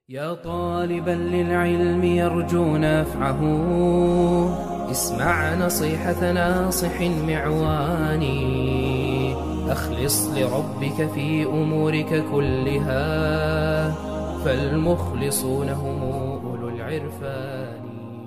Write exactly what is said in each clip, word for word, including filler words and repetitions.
يا طالبا للعلم يرجو نفعه، اسمع نصيحة ناصح معوان. أخلص لربك في أمورك كلها، فالمخلصون هم أولو العرفان.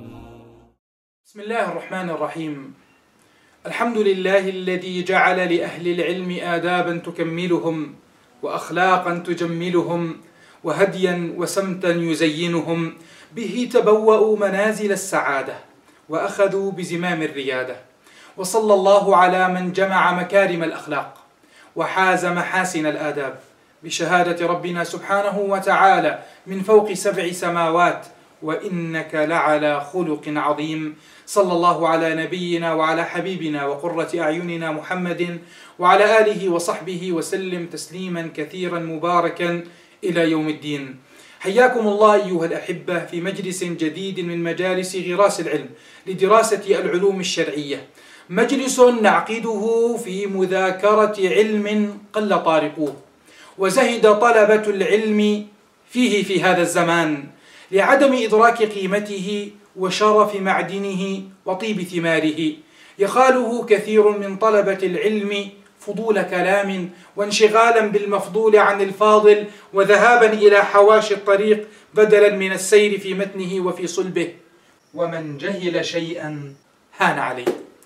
بسم الله الرحمن الرحيم. الحمد لله الذي جعل لأهل العلم آدابا تكملهم، وأخلاقا تجملهم، وهديا وسمتا يزينهم. به تبوأوا منازل السعادة، وأخذوا بزمام الريادة. وصلى الله على من جمع مكارم الأخلاق، وحاز محاسن الآداب، بشهادة ربنا سبحانه وتعالى من فوق سبع سماوات: وإنك لعلى خلق عظيم. صلى الله على نبينا وعلى حبيبنا وقرة أعيننا محمد وعلى آله وصحبه وسلم تسليما كثيرا مباركا إلى يوم الدين. حياكم الله أيها الأحبة في مجلس جديد من مجالس غراس العلم لدراسة العلوم الشرعية، مجلس نعقده في مذاكرة علم قل طارقوه، وزهد طلبة العلم فيه في هذا الزمان لعدم إدراك قيمته وشرف معدنه وطيب ثماره. يخاله كثير من طلبة العلم فضول كلام، وانشغالا بالمفضول عن الفاضل، وذهابا إلى حواشي الطريق بدلا من السير في متنه وفي صلبه. ومن جهل شيئا هان عليه.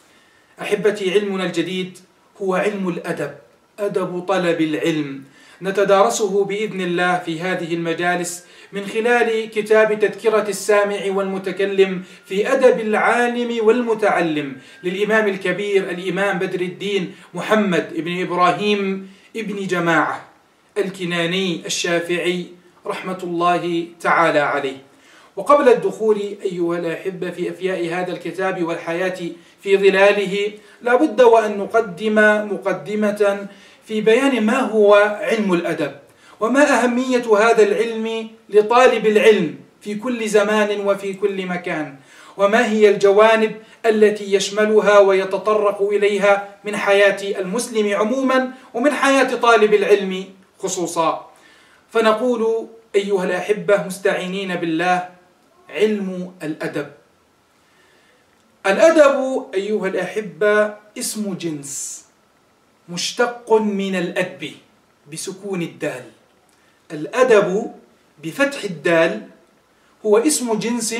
أحبتي، علمنا الجديد هو علم الأدب، أدب طلب العلم، نتدارسه بإذن الله في هذه المجالس من خلال كتاب تذكرة السامع والمتكلم في أدب العالم والمتعلم للإمام الكبير الإمام بدر الدين محمد بن إبراهيم ابن جماعة الكناني الشافعي رحمة الله تعالى عليه. وقبل الدخول أيها الأحبة في أفياء هذا الكتاب والحياة في ظلاله، لا بد وأن نقدم مقدمة في بيان ما هو علم الأدب، وما أهمية هذا العلم لطالب العلم في كل زمان وفي كل مكان، وما هي الجوانب التي يشملها ويتطرق إليها من حياة المسلم عموما ومن حياة طالب العلم خصوصا. فنقول أيها الأحبة مستعينين بالله: علم الأدب. الأدب أيها الأحبة اسم جنس مشتق من الأدب بسكون الدال. الأدب بفتح الدال هو اسم جنس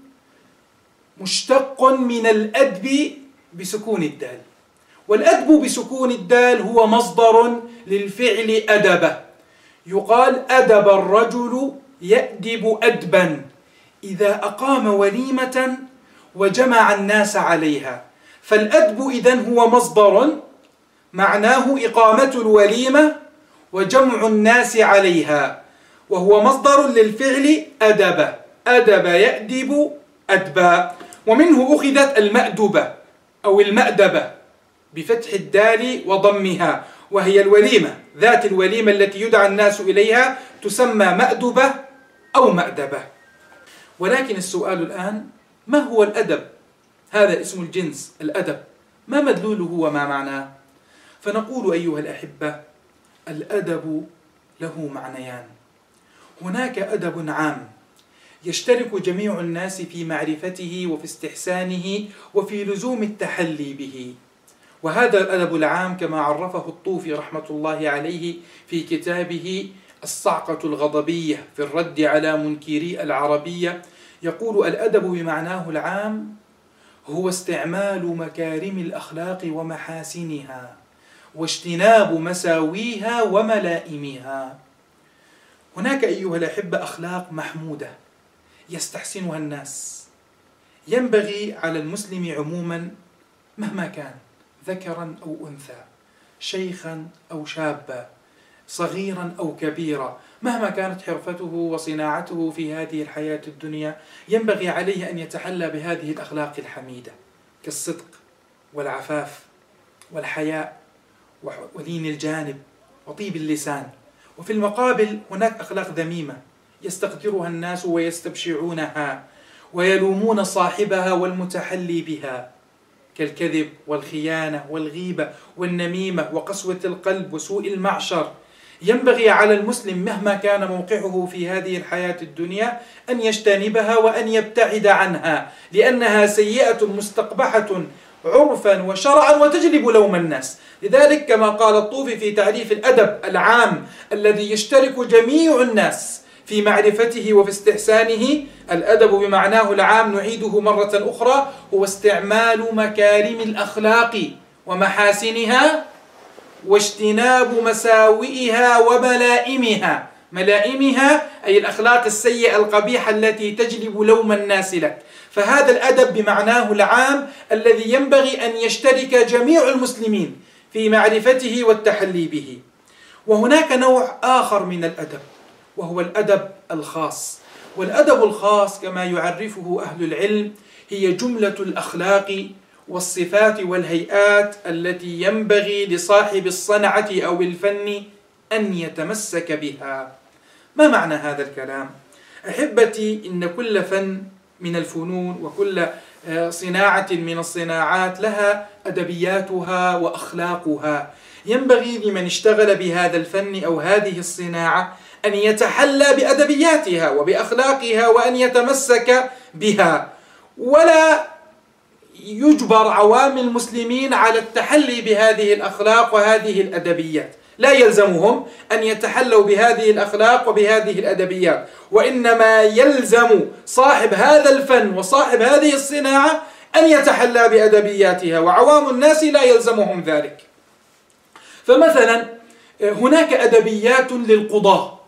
مشتق من الأدب بسكون الدال، والأدب بسكون الدال هو مصدر للفعل أدب. يقال أدب الرجل يأدب أدبا إذا أقام وليمة وجمع الناس عليها. فالأدب إذن هو مصدر معناه إقامة الوليمة وجمع الناس عليها، وهو مصدر للفعل أدب، أدب يأدب أدبا. ومنه أخذت المأدبة أو المأدبة بفتح الدال وضمها، وهي الوليمة، ذات الوليمة التي يدعى الناس إليها تسمى مأدبة أو مأدبة. ولكن السؤال الآن: ما هو الأدب؟ هذا اسم الجنس الأدب، ما مدلوله وما معناه؟ فنقول أيها الأحبة: الأدب له معنيان. هناك أدب عام يشترك جميع الناس في معرفته وفي استحسانه وفي لزوم التحلي به، وهذا الأدب العام كما عرفه الطوفي رحمة الله عليه في كتابه الصعقة الغضبية في الرد على منكري العربية، يقول: الأدب بمعناه العام هو استعمال مكارم الأخلاق ومحاسنها، واجتناب مساويها وملائمها. هناك أيها الأحبة أخلاق محمودة يستحسنها الناس، ينبغي على المسلم عموما مهما كان، ذكرا أو أنثى، شيخا أو شابا، صغيرا أو كبيرا، مهما كانت حرفته وصناعته في هذه الحياة الدنيا، ينبغي عليه أن يتحلى بهذه الأخلاق الحميدة كالصدق والعفاف والحياء ولين الجانب وطيب اللسان. وفي المقابل هناك أخلاق ذميمة يستقدرها الناس ويستبشعونها ويلومون صاحبها والمتحلي بها، كالكذب والخيانة والغيبة والنميمة وقسوة القلب وسوء المعشر. ينبغي على المسلم مهما كان موقعه في هذه الحياة الدنيا أن يجتنبها وأن يبتعد عنها، لأنها سيئة مستقبحة عرفا وشرعا وتجلب لوم الناس. لذلك كما قال الطوفي في تعريف الأدب العام الذي يشترك جميع الناس في معرفته وفي استحسانه: الأدب بمعناه العام نعيده مرة أخرى هو استعمال مكارم الأخلاق ومحاسنها واجتناب مساوئها وملائمها. ملائمها أي الأخلاق السيئة القبيحة التي تجلب لوم الناس لك. فهذا الأدب بمعناه العام الذي ينبغي أن يشترك جميع المسلمين في معرفته والتحلي به. وهناك نوع آخر من الأدب وهو الأدب الخاص. والأدب الخاص كما يعرفه أهل العلم هي جملة الأخلاق والصفات والهيئات التي ينبغي لصاحب الصنعة أو الفن أن يتمسك بها. ما معنى هذا الكلام؟ أحبتي، إن كل فن من الفنون وكل صناعة من الصناعات لها أدبياتها وأخلاقها. ينبغي لمن اشتغل بهذا الفن أو هذه الصناعة أن يتحلى بأدبياتها وبأخلاقها وأن يتمسك بها، ولا يجبر عوام المسلمين على التحلي بهذه الأخلاق وهذه الأدبيات. لا يلزمهم أن يتحلوا بهذه الأخلاق وبهذه الأدبيات، وإنما يلزم صاحب هذا الفن وصاحب هذه الصناعة أن يتحلى بأدبياتها، وعوام الناس لا يلزمهم ذلك. فمثلا هناك أدبيات للقضاة.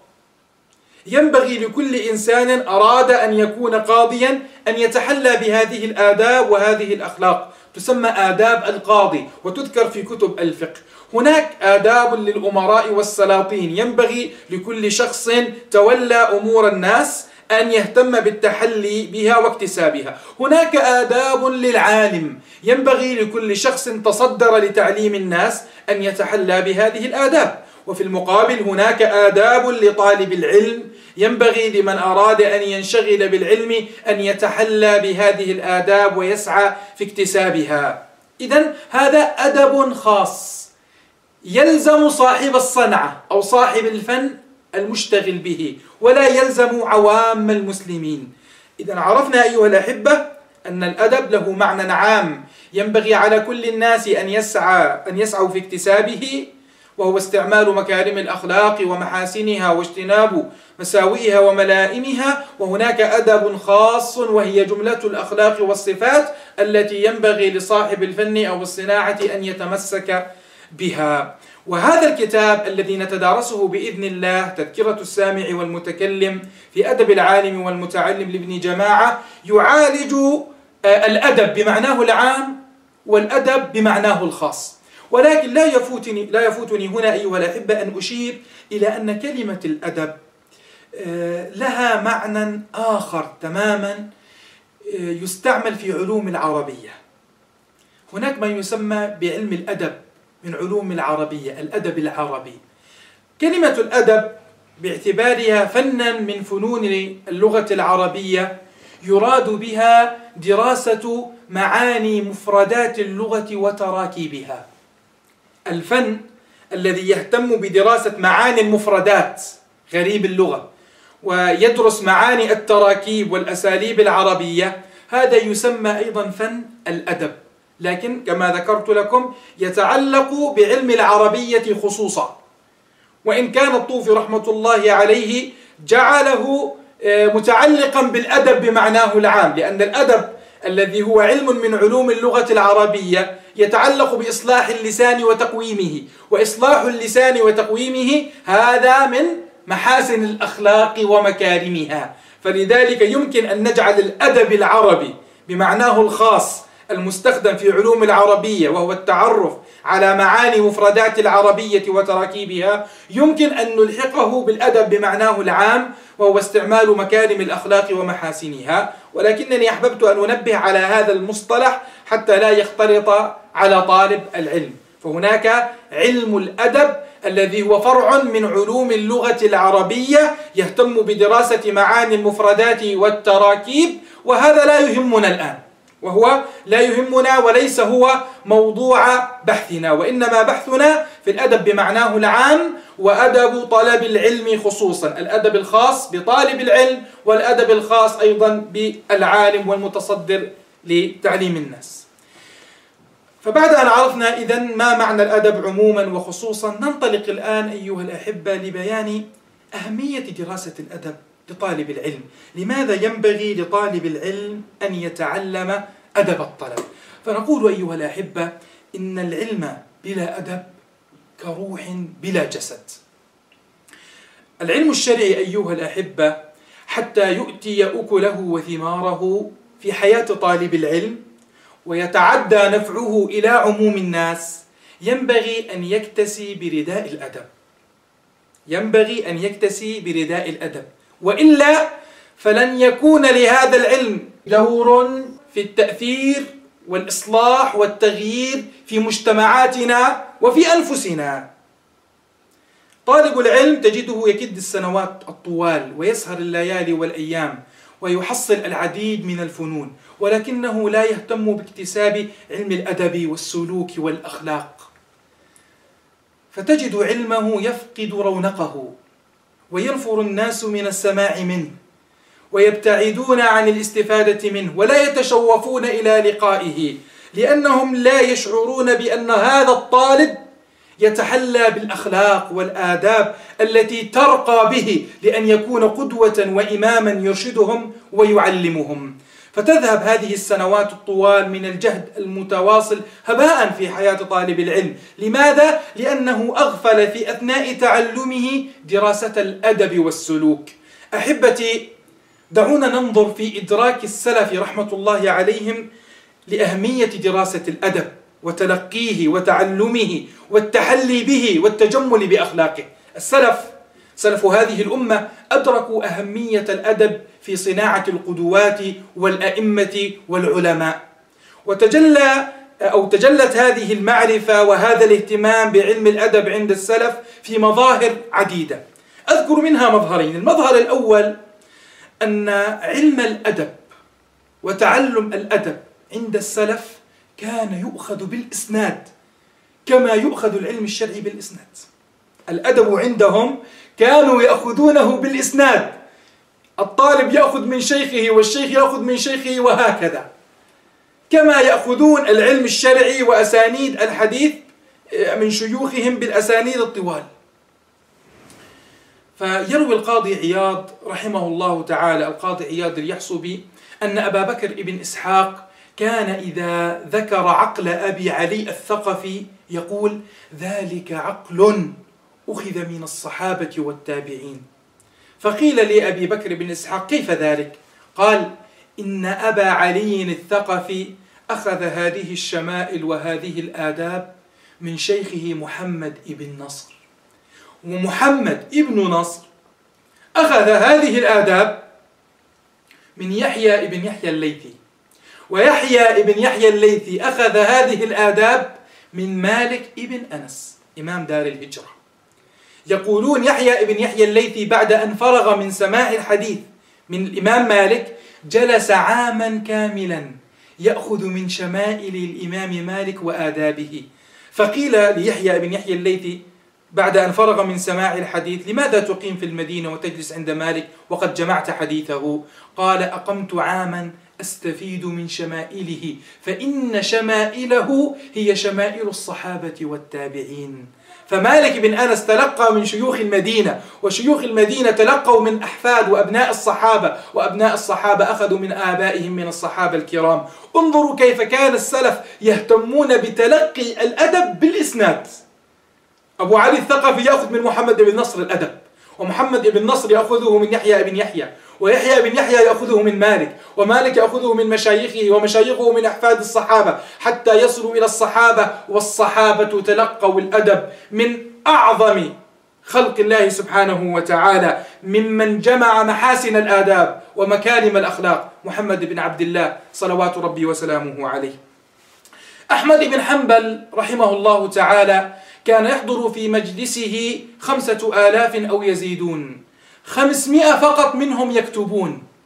ينبغي لكل إنسان أراد أن يكون قاضيا أن يتحلى بهذه الآداب وهذه الأخلاق، تسمى آداب القاضي وتذكر في كتب الفقه. هناك آداب للأمراء والسلاطين، ينبغي لكل شخص تولى أمور الناس أن يهتم بالتحلي بها واكتسابها. هناك آداب للعالم، ينبغي لكل شخص تصدر لتعليم الناس أن يتحلى بهذه الآداب. وفي المقابل هناك آداب لطالب العلم، ينبغي لمن أراد أن ينشغل بالعلم أن يتحلى بهذه الآداب ويسعى في اكتسابها. إذن هذا أدب خاص يلزم صاحب الصنعة أو صاحب الفن المشتغل به، ولا يلزم عوام المسلمين. إذن عرفنا أيها الأحبة أن الأدب له معنى عام ينبغي على كل الناس أن يسعى أن يسعوا في اكتسابه، وهو استعمال مكارم الأخلاق ومحاسنها واجتناب مساوئها وملائمها. وهناك أدب خاص وهي جملة الأخلاق والصفات التي ينبغي لصاحب الفن أو الصناعة أن يتمسك بها. وهذا الكتاب الذي نتدارسه بإذن الله تذكرة السامع والمتكلم في أدب العالم والمتعلم لابن جماعة يعالج الأدب بمعناه العام والأدب بمعناه الخاص. ولكن لا يفوتني لا يفوتني هنا أيها الأحبة أن أشير إلى أن كلمة الأدب لها معنى آخر تماما يستعمل في علوم العربية. هناك ما يسمى بعلم الأدب من علوم العربية، الأدب العربي. كلمة الأدب باعتبارها فنا من فنون اللغة العربية يراد بها دراسة معاني مفردات اللغة وتراكيبها. الفن الذي يهتم بدراسة معاني المفردات غريب اللغة ويدرس معاني التراكيب والأساليب العربية، هذا يسمى أيضا فن الأدب، لكن كما ذكرت لكم يتعلق بعلم العربية خصوصا. وإن كان الطوفي رحمة الله عليه جعله متعلقا بالأدب بمعناه العام، لأن الأدب الذي هو علم من علوم اللغة العربية يتعلق بإصلاح اللسان وتقويمه، وإصلاح اللسان وتقويمه هذا من محاسن الأخلاق ومكارمها. فلذلك يمكن أن نجعل الأدب العربي بمعناه الخاص المستخدم في علوم العربية وهو التعرف على معاني مفردات العربية وتراكيبها، يمكن أن نلحقه بالأدب بمعناه العام وهو استعمال مكارم الأخلاق ومحاسنها. ولكنني أحببت أن أنبه على هذا المصطلح حتى لا يختلط على طالب العلم. فهناك علم الأدب الذي هو فرع من علوم اللغة العربية يهتم بدراسة معاني المفردات والتراكيب، وهذا لا يهمنا الآن. وهو لا يهمنا وليس هو موضوع بحثنا، وإنما بحثنا في الأدب بمعناه العام وأدب طلب العلم خصوصا، الأدب الخاص بطالب العلم والأدب الخاص أيضا بالعالم والمتصدر لتعليم الناس. فبعد أن عرفنا إذن ما معنى الأدب عموما وخصوصا، ننطلق الآن أيها الأحبة لبيان أهمية دراسة الأدب لطالب العلم. لماذا ينبغي لطالب العلم أن يتعلم أدب الطلب؟ فنقول أيها الأحبة إن العلم بلا أدب كروح بلا جسد. العلم الشرعي أيها الأحبة حتى يؤتي أكله وثماره في حياة طالب العلم ويتعدى نفعه إلى عموم الناس ينبغي أن يكتسي برداء الأدب، ينبغي أن يكتسي برداء الأدب، وإلا فلن يكون لهذا العلم دور في التأثير والإصلاح والتغيير في مجتمعاتنا وفي أنفسنا. طالب العلم تجده يكد السنوات الطوال ويسهر الليالي والأيام ويحصل العديد من الفنون، ولكنه لا يهتم باكتساب علم الأدب والسلوك والأخلاق، فتجد علمه يفقد رونقه وينفر الناس من السماع منه ويبتعدون عن الاستفادة منه ولا يتشوفون إلى لقائه، لأنهم لا يشعرون بأن هذا الطالب يتحلى بالأخلاق والآداب التي ترقى به لأن يكون قدوة وإماما يرشدهم ويعلمهم. فتذهب هذه السنوات الطوال من الجهد المتواصل هباء في حياة طالب العلم. لماذا؟ لأنه أغفل في أثناء تعلمه دراسة الأدب والسلوك. أحبتي، دعونا ننظر في إدراك السلف رحمة الله عليهم لأهمية دراسة الأدب وتلقيه وتعلمه والتحلي به والتجمل بأخلاقه. السلف سلف هذه الأمة أدركوا أهمية الأدب في صناعة القدوات والأئمة والعلماء، وتجلى أو تجلت هذه المعرفة وهذا الاهتمام بعلم الأدب عند السلف في مظاهر عديدة. أذكر منها مظهرين. المظهر الأول أن علم الأدب وتعلم الأدب عند السلف كان يؤخذ بالإسناد كما يؤخذ العلم الشرعي بالإسناد. الأدب عندهم كانوا يأخذونه بالإسناد، الطالب يأخذ من شيخه والشيخ يأخذ من شيخه وهكذا، كما يأخذون العلم الشرعي وأسانيد الحديث من شيوخهم بالأسانيد الطوال. فيروي القاضي عياض رحمه الله تعالى، القاضي عياض اليحصبي، أن أبا بكر بن إسحاق كان إذا ذكر عقل أبي علي الثقفي يقول: ذلك عقل أخذ من الصحابة والتابعين. فقيل لأبي بكر بن إسحاق: كيف ذلك؟ قال: إن أبا علي الثقفي أخذ هذه الشمائل وهذه الآداب من شيخه محمد بن نصر، ومحمد بن نصر أخذ هذه الآداب من يحيى بن يحيى الليثي، ويحيى بن يحيى الليثي أخذ هذه الآداب من مالك بن أنس إمام دار الهجرة. يقولون يحيى بن يحيى الليثي بعد أن فرغ من سماع الحديث من الإمام مالك جلس عاما كاملا يأخذ من شمائل الإمام مالك وآدابه. فقيل ليحيى بن يحيى الليثي بعد أن فرغ من سماع الحديث: لماذا تقيم في المدينة وتجلس عند مالك وقد جمعت حديثه؟ قال: أقمت عاما أستفيد من شمائله، فإن شمائله هي شمائل الصحابة والتابعين. فمالك بن أنس تلقى من شيوخ المدينة، وشيوخ المدينة تلقوا من أحفاد وأبناء الصحابة، وأبناء الصحابة أخذوا من آبائهم من الصحابة الكرام. انظروا كيف كان السلف يهتمون بتلقي الأدب بالإسناد. أبو علي الثقفي يأخذ من محمد بن نصر الأدب، ومحمد بن نصر يأخذه من يحيى بن يحيى، ويحيى بن يحيى يأخذه من مالك، ومالك يأخذه من مشايخه، ومشايخه من أحفاد الصحابة، حتى يصلوا إلى الصحابة، والصحابة تلقوا الأدب من أعظم خلق الله سبحانه وتعالى، ممن جمع محاسن الآداب ومكارم الأخلاق، محمد بن عبد الله صلوات ربي وسلامه عليه. أحمد بن حنبل رحمه الله تعالى كان يحضر في مجلسه خمسة آلاف أو يزيدون، خمسمائة فقط منهم يكتبون،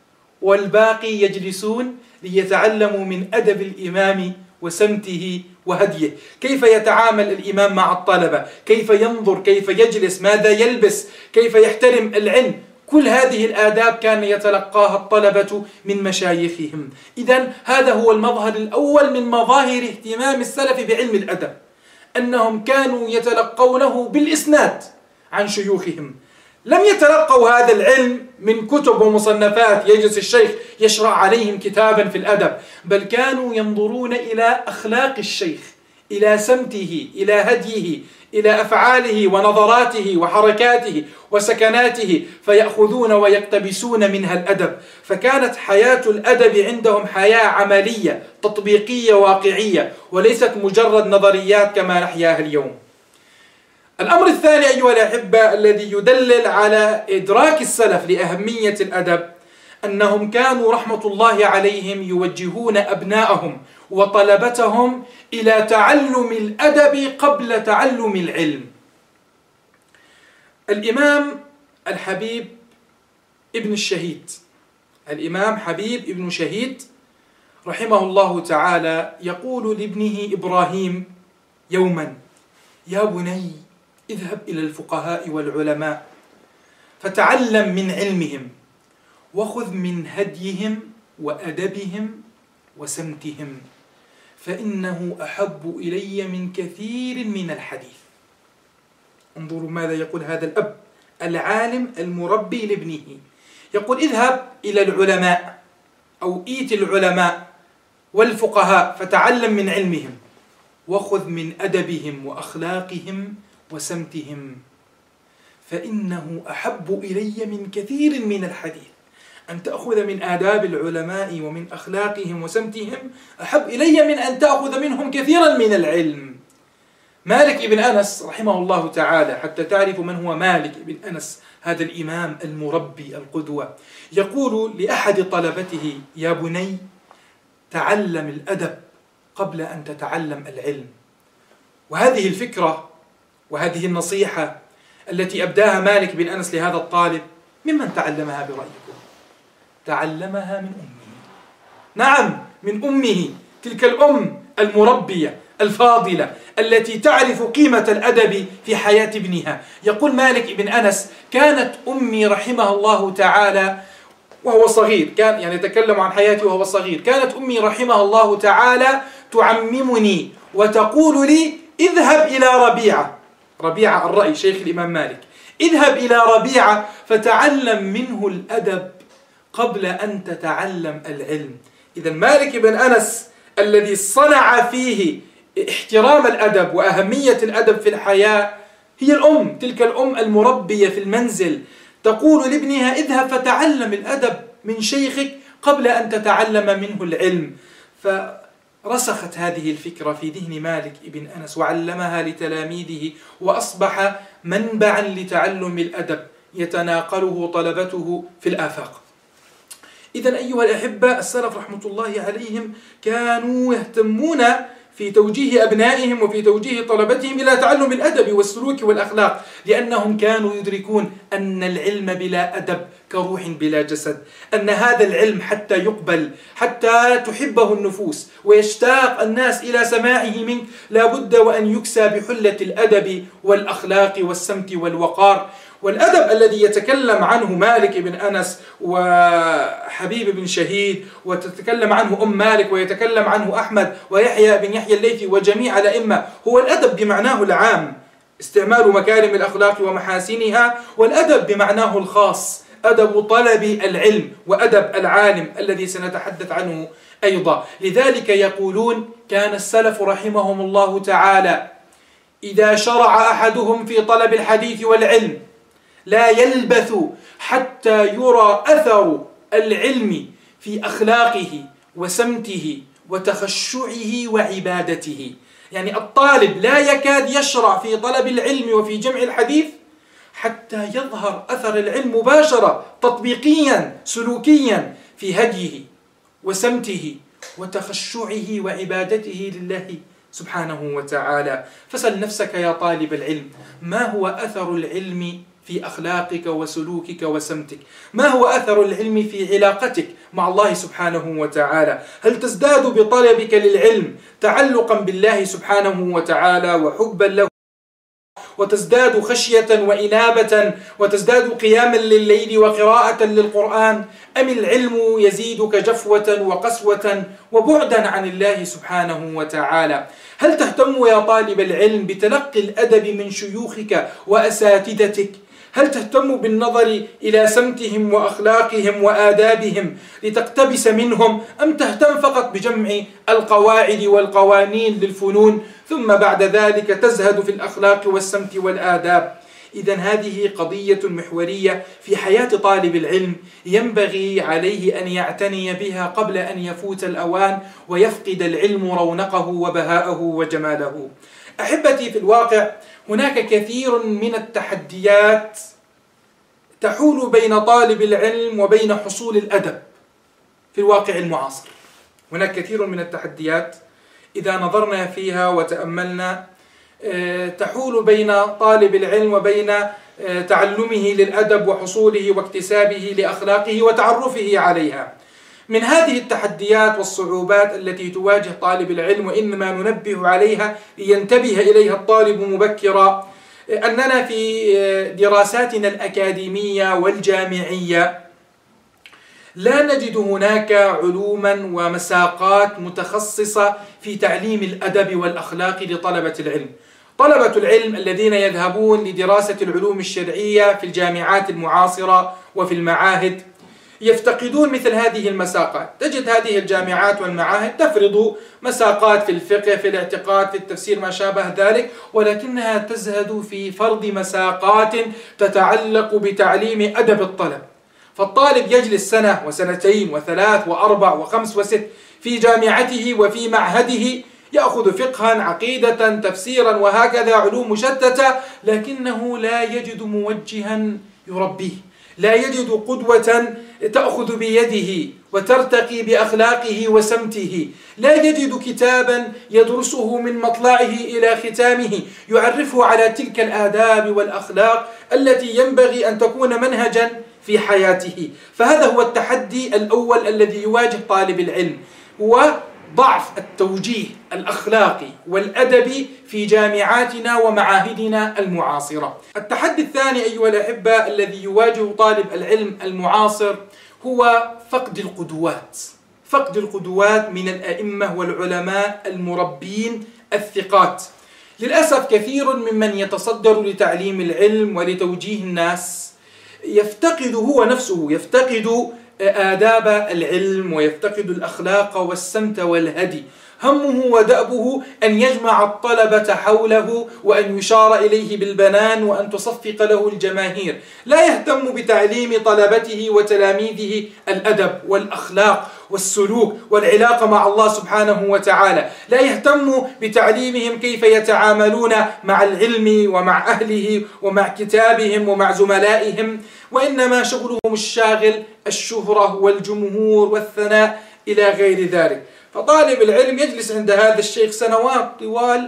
والباقي يجلسون ليتعلموا من أدب الإمام وسمته وهديه. كيف يتعامل الإمام مع الطلبة، كيف ينظر، كيف يجلس، ماذا يلبس، كيف يحترم العلم. كل هذه الآداب كان يتلقاها الطلبة من مشايخهم. إذن هذا هو المظهر الأول من مظاهر اهتمام السلف بعلم الأدب، أنهم كانوا يتلقونه بالإسناد عن شيوخهم. لم يتلقوا هذا العلم من كتب ومصنفات يجلس الشيخ يشرع عليهم كتابا في الأدب، بل كانوا ينظرون إلى أخلاق الشيخ، إلى سمته، إلى هديه، إلى أفعاله ونظراته وحركاته وسكناته، فيأخذون ويقتبسون منها الأدب. فكانت حياة الأدب عندهم حياة عملية تطبيقية واقعية، وليست مجرد نظريات كما نحياها اليوم. الأمر الثاني أيها الأحبة الذي يدلل على إدراك السلف لأهمية الأدب، أنهم كانوا رحمة الله عليهم يوجهون أبناءهم وطلبتهم إلى تعلم الأدب قبل تعلم العلم. الإمام الحبيب ابن الشهيد الإمام حبيب ابن شهيد رحمه الله تعالى يقول لابنه إبراهيم يوما: يا بني اذهب إلى الفقهاء والعلماء فتعلم من علمهم وخذ من هديهم وأدبهم وسمتهم، فإنه أحب إلي من كثير من الحديث. انظروا ماذا يقول هذا الأب العالم المربي لابنه، يقول: اذهب إلى العلماء أو إيت العلماء والفقهاء فتعلم من علمهم وخذ من أدبهم وأخلاقهم وسمتهم، فإنه أحب إلي من كثير من الحديث. أن تأخذ من آداب العلماء ومن أخلاقهم وسمتهم أحب إلي من أن تأخذ منهم كثيرا من العلم. مالك بن أنس رحمه الله تعالى، حتى تعرف من هو مالك بن أنس، هذا الإمام المربي القدوة، يقول لأحد طلبته: يا بني تعلم الأدب قبل أن تتعلم العلم. وهذه الفكرة وهذه النصيحة التي أبداها مالك بن أنس لهذا الطالب، ممن تعلمها برأيكم؟ تعلمها من أمه. نعم، من أمه، تلك الأم المربية الفاضلة التي تعرف قيمة الأدب في حياة ابنها. يقول مالك بن أنس: كانت أمي رحمها الله تعالى وهو صغير، كان يعني يتكلم عن حياتي وهو صغير، كانت أمي رحمها الله تعالى تعممني وتقول لي: اذهب إلى ربيعة، ربيعة الرأي شيخ الإمام مالك، اذهب إلى ربيعة فتعلم منه الأدب قبل أن تتعلم العلم. إذا مالك بن أنس الذي صنع فيه احترام الأدب وأهمية الأدب في الحياة هي الأم، تلك الأم المربية في المنزل، تقول لابنها: اذهب فتعلم الأدب من شيخك قبل أن تتعلم منه العلم. فرسخت هذه الفكرة في ذهن مالك بن أنس وعلمها لتلاميذه، وأصبح منبعا لتعلم الأدب يتناقله طلبته في الآفاق. إذن أيها الأحبة، السلف رحمة الله عليهم كانوا يهتمون في توجيه أبنائهم وفي توجيه طلبتهم إلى تعلم الأدب والسلوك والأخلاق، لأنهم كانوا يدركون أن العلم بلا أدب كروح بلا جسد، أن هذا العلم حتى يقبل، حتى تحبه النفوس ويشتاق الناس إلى سماعه منك، لا بد وأن يكسى بحلة الأدب والأخلاق والسمت والوقار. والأدب الذي يتكلم عنه مالك بن أنس وحبيب بن شهيد، وتتكلم عنه أم مالك، ويتكلم عنه أحمد ويحيى بن يحيى الليثي وجميع الأئمة، هو الأدب بمعناه العام، استعمال مكارم الأخلاق ومحاسنها، والأدب بمعناه الخاص، أدب طلب العلم وأدب العالم الذي سنتحدث عنه أيضا. لذلك يقولون: كان السلف رحمهم الله تعالى إذا شرع أحدهم في طلب الحديث والعلم لا يلبث حتى يرى أثر العلم في أخلاقه وسمته وتخشعه وعبادته. يعني الطالب لا يكاد يشرع في طلب العلم وفي جمع الحديث حتى يظهر أثر العلم مباشرة تطبيقيا سلوكيا في هديه وسمته وتخشعه وعبادته لله سبحانه وتعالى. فسل نفسك يا طالب العلم: ما هو أثر العلم في أخلاقك وسلوكك وسمتك؟ ما هو أثر العلم في علاقتك مع الله سبحانه وتعالى؟ هل تزداد بطلبك للعلم تعلقا بالله سبحانه وتعالى وحبا له، وتزداد خشية وإنابة، وتزداد قياما لليل وقراءة للقرآن، أم العلم يزيدك جفوة وقسوة وبعدا عن الله سبحانه وتعالى؟ هل تهتم يا طالب العلم بتلقي الأدب من شيوخك وأساتذتك؟ هل تهتم بالنظر إلى سمتهم وأخلاقهم وآدابهم لتقتبس منهم، أم تهتم فقط بجمع القواعد والقوانين للفنون ثم بعد ذلك تزهد في الأخلاق والسمت والآداب؟ إذن هذه قضية محورية في حياة طالب العلم ينبغي عليه أن يعتني بها قبل أن يفوت الأوان ويفقد العلم رونقه وبهاءه وجماله. أحبتي، في الواقع هناك كثير من التحديات تحول بين طالب العلم وبين حصول الأدب في الواقع المعاصر. هناك كثير من التحديات إذا نظرنا فيها وتأملنا تحول بين طالب العلم وبين تعلمه للأدب وحصوله واكتسابه لأخلاقه وتعرفه عليها. من هذه التحديات والصعوبات التي تواجه طالب العلم وإنما ننبه عليها لينتبه إليها الطالب مبكرا، أننا في دراساتنا الأكاديمية والجامعية لا نجد هناك علوما ومساقات متخصصة في تعليم الأدب والأخلاق لطلبة العلم. طلبة العلم الذين يذهبون لدراسة العلوم الشرعية في الجامعات المعاصرة وفي المعاهد يفتقدون مثل هذه المساقات. تجد هذه الجامعات والمعاهد تفرض مساقات في الفقه، في الاعتقاد، في التفسير، ما شابه ذلك، ولكنها تزهد في فرض مساقات تتعلق بتعليم أدب الطلب. فالطالب يجلس سنة وسنتين وثلاث وأربع وخمس وست في جامعته وفي معهده، يأخذ فقها، عقيدة، تفسيرا، وهكذا علوم مشتتة، لكنه لا يجد موجها يربيه، لا يجد قدوة تأخذ بيده وترتقي بأخلاقه وسمته، لا يجد كتابا يدرسه من مطلعه إلى ختامه يعرفه على تلك الآداب والأخلاق التي ينبغي أن تكون منهجا في حياته. فهذا هو التحدي الأول الذي يواجه طالب العلم، هو ضعف التوجيه الأخلاقي والأدبي في جامعاتنا ومعاهدنا المعاصرة. التحدي الثاني أيها الأحبة الذي يواجه طالب العلم المعاصر هو فقد القدوات، فقد القدوات من الأئمة والعلماء المربين الثقات. للأسف كثير ممن يتصدر لتعليم العلم ولتوجيه الناس يفتقد هو نفسه، يفتقد آداب العلم ويفتقد الأخلاق والسمت والهدي. همه ودأبه أن يجمع الطلبة حوله وأن يشار إليه بالبنان وأن تصفق له الجماهير، لا يهتم بتعليم طلبته وتلاميذه الأدب والأخلاق والسلوك والعلاقة مع الله سبحانه وتعالى، لا يهتم بتعليمهم كيف يتعاملون مع العلم ومع أهله ومع كتابهم ومع زملائهم، وإنما شغلهم الشاغل الشهرة والجمهور والثناء إلى غير ذلك. فطالب العلم يجلس عند هذا الشيخ سنوات طوال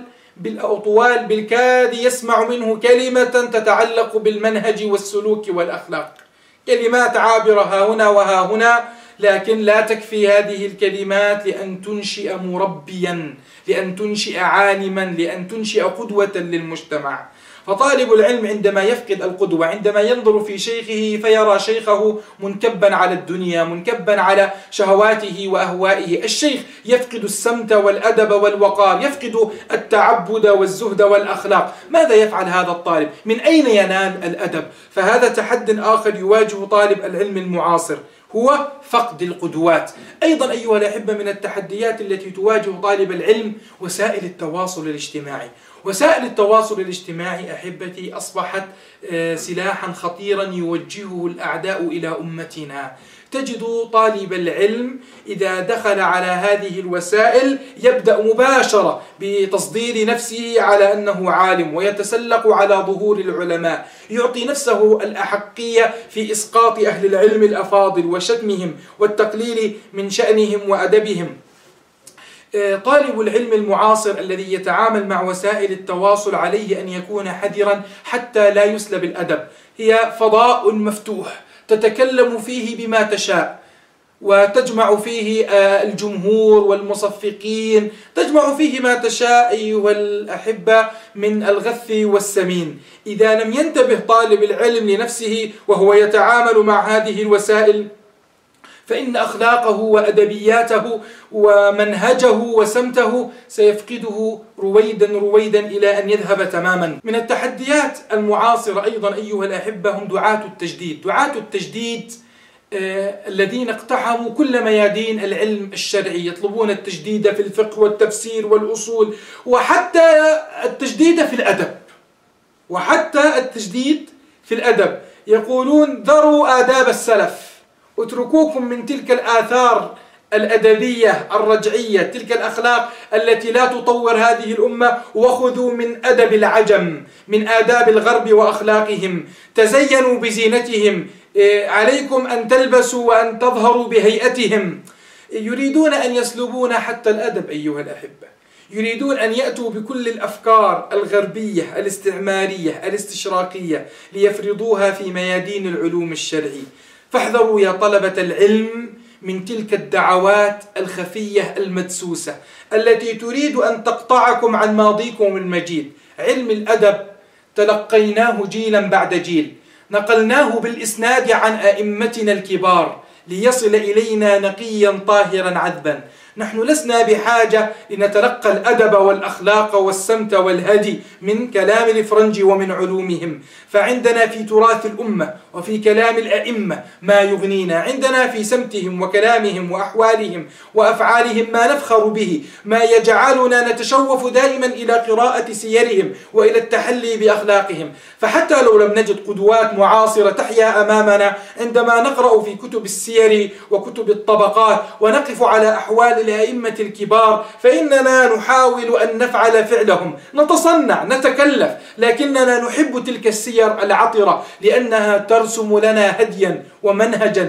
طوال بالكاد يسمع منه كلمة تتعلق بالمنهج والسلوك والأخلاق، كلمات عابرة ها هنا وها هنا، لكن لا تكفي هذه الكلمات لأن تنشئ مربيا، لأن تنشئ عالما، لأن تنشئ قدوة للمجتمع. فطالب العلم عندما يفقد القدوة، عندما ينظر في شيخه فيرى شيخه منكبا على الدنيا، منكبا على شهواته وأهوائه، الشيخ يفقد السمت والأدب والوقار، يفقد التعبد والزهد والأخلاق، ماذا يفعل هذا الطالب؟ من أين ينال الأدب؟ فهذا تحد آخر يواجه طالب العلم المعاصر، هو فقد القدوات. أيضا أيها الأحبة من التحديات التي تواجه طالب العلم وسائل التواصل الاجتماعي. وسائل التواصل الاجتماعي أحبتي أصبحت سلاحا خطيرا يوجهه الأعداء إلى أمتنا. تجد طالب العلم إذا دخل على هذه الوسائل يبدأ مباشرة بتصدير نفسه على أنه عالم، ويتسلق على ظهور العلماء، يعطي نفسه الأحقية في إسقاط أهل العلم الأفاضل وشتمهم والتقليل من شأنهم وأدبهم. طالب العلم المعاصر الذي يتعامل مع وسائل التواصل عليه أن يكون حذرا حتى لا يسلب الأدب. هي فضاء مفتوح تتكلم فيه بما تشاء، وتجمع فيه الجمهور والمصفقين، تجمع فيه ما تشاء أيها الأحبة من الغث والسمين. إذا لم ينتبه طالب العلم لنفسه وهو يتعامل مع هذه الوسائل، فإن أخلاقه وأدبياته ومنهجه وسمته سيفقده رويدا رويدا إلى أن يذهب تماما. من التحديات المعاصرة أيضا أيها الأحبة هم دعاة التجديد. دعاة التجديد آه الذين اقتحموا كل ميادين العلم الشرعي، يطلبون التجديد في الفقه والتفسير والأصول، وحتى التجديد في الأدب، وحتى التجديد في الأدب. يقولون ذروا آداب السلف، اتركوكم من تلك الآثار الأدبية الرجعية، تلك الأخلاق التي لا تطور هذه الأمة، وخذوا من أدب العجم، من آداب الغرب وأخلاقهم. تزينوا بزينتهم، عليكم أن تلبسوا وأن تظهروا بهيئتهم. يريدون أن يسلبون حتى الأدب أيها الأحبة، يريدون أن يأتوا بكل الأفكار الغربية الاستعمارية الاستشراقية ليفرضوها في ميادين العلوم الشرعي. فاحذروا يا طلبة العلم من تلك الدعوات الخفية المدسوسة التي تريد أن تقطعكم عن ماضيكم المجيد. علم الأدب تلقيناه جيلا بعد جيل، نقلناه بالإسناد عن أئمتنا الكبار ليصل إلينا نقيا طاهرا عذبا. نحن لسنا بحاجة لنتلقى الأدب والأخلاق والسمت والهدي من كلام الفرنج ومن علومهم، فعندنا في تراث الأمة وفي كلام الأئمة ما يغنينا. عندنا في سمتهم وكلامهم وأحوالهم وأفعالهم ما نفخر به، ما يجعلنا نتشوف دائما إلى قراءة سيرهم وإلى التحلي بأخلاقهم. فحتى لو لم نجد قدوات معاصرة تحيا أمامنا، عندما نقرأ في كتب السير وكتب الطبقات ونقف على أحوال الأئمة الكبار، فإننا نحاول أن نفعل فعلهم، نتصنع، نتكلف، لكننا نحب تلك السير العطرة لأنها ترسم لنا هديا ومنهجا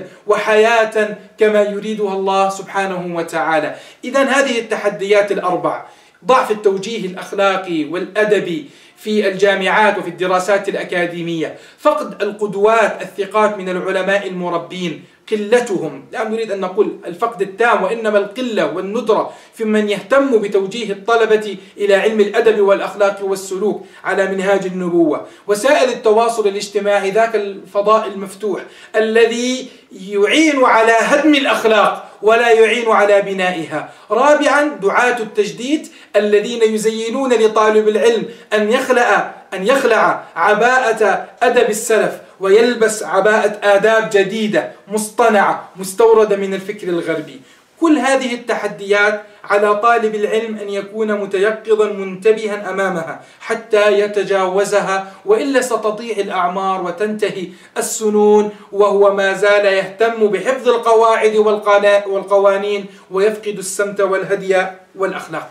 وحياة كما يريدها الله سبحانه وتعالى. إذن هذه التحديات الأربع: ضعف التوجيه الأخلاقي والأدبي في الجامعات وفي الدراسات الأكاديمية، فقد القدوات الثقات من العلماء المربين، قلتهم، لا نريد أن نقول الفقد التام، وإنما القلة والندرة في من يهتم بتوجيه الطلبة إلى علم الأدب والأخلاق والسلوك على منهاج النبوة. وسائل التواصل الاجتماعي، ذاك الفضاء المفتوح الذي يعين على هدم الأخلاق ولا يعين على بنائها. رابعا دعاة التجديد الذين يزينون لطالب العلم أن يخلع أن يخلع عباءة أدب السلف ويلبس عباءة آداب جديدة مصطنعة مستوردة من الفكر الغربي. كل هذه التحديات على طالب العلم أن يكون متيقظا منتبها أمامها حتى يتجاوزها، وإلا ستضيع الأعمار وتنتهي السنون وهو ما زال يهتم بحفظ القواعد والقوانين ويفقد السمت والهدي والأخلاق.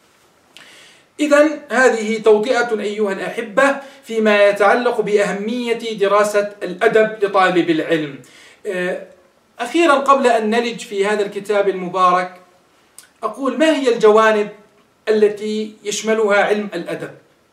إذن هذه توطئة أيها الأحبة فيما يتعلق بأهمية دراسة الأدب لطالب العلم. أخيرا قبل أن نلج في هذا الكتاب المبارك، أقول ما هي الجوانب التي يشملها علم الأدب؟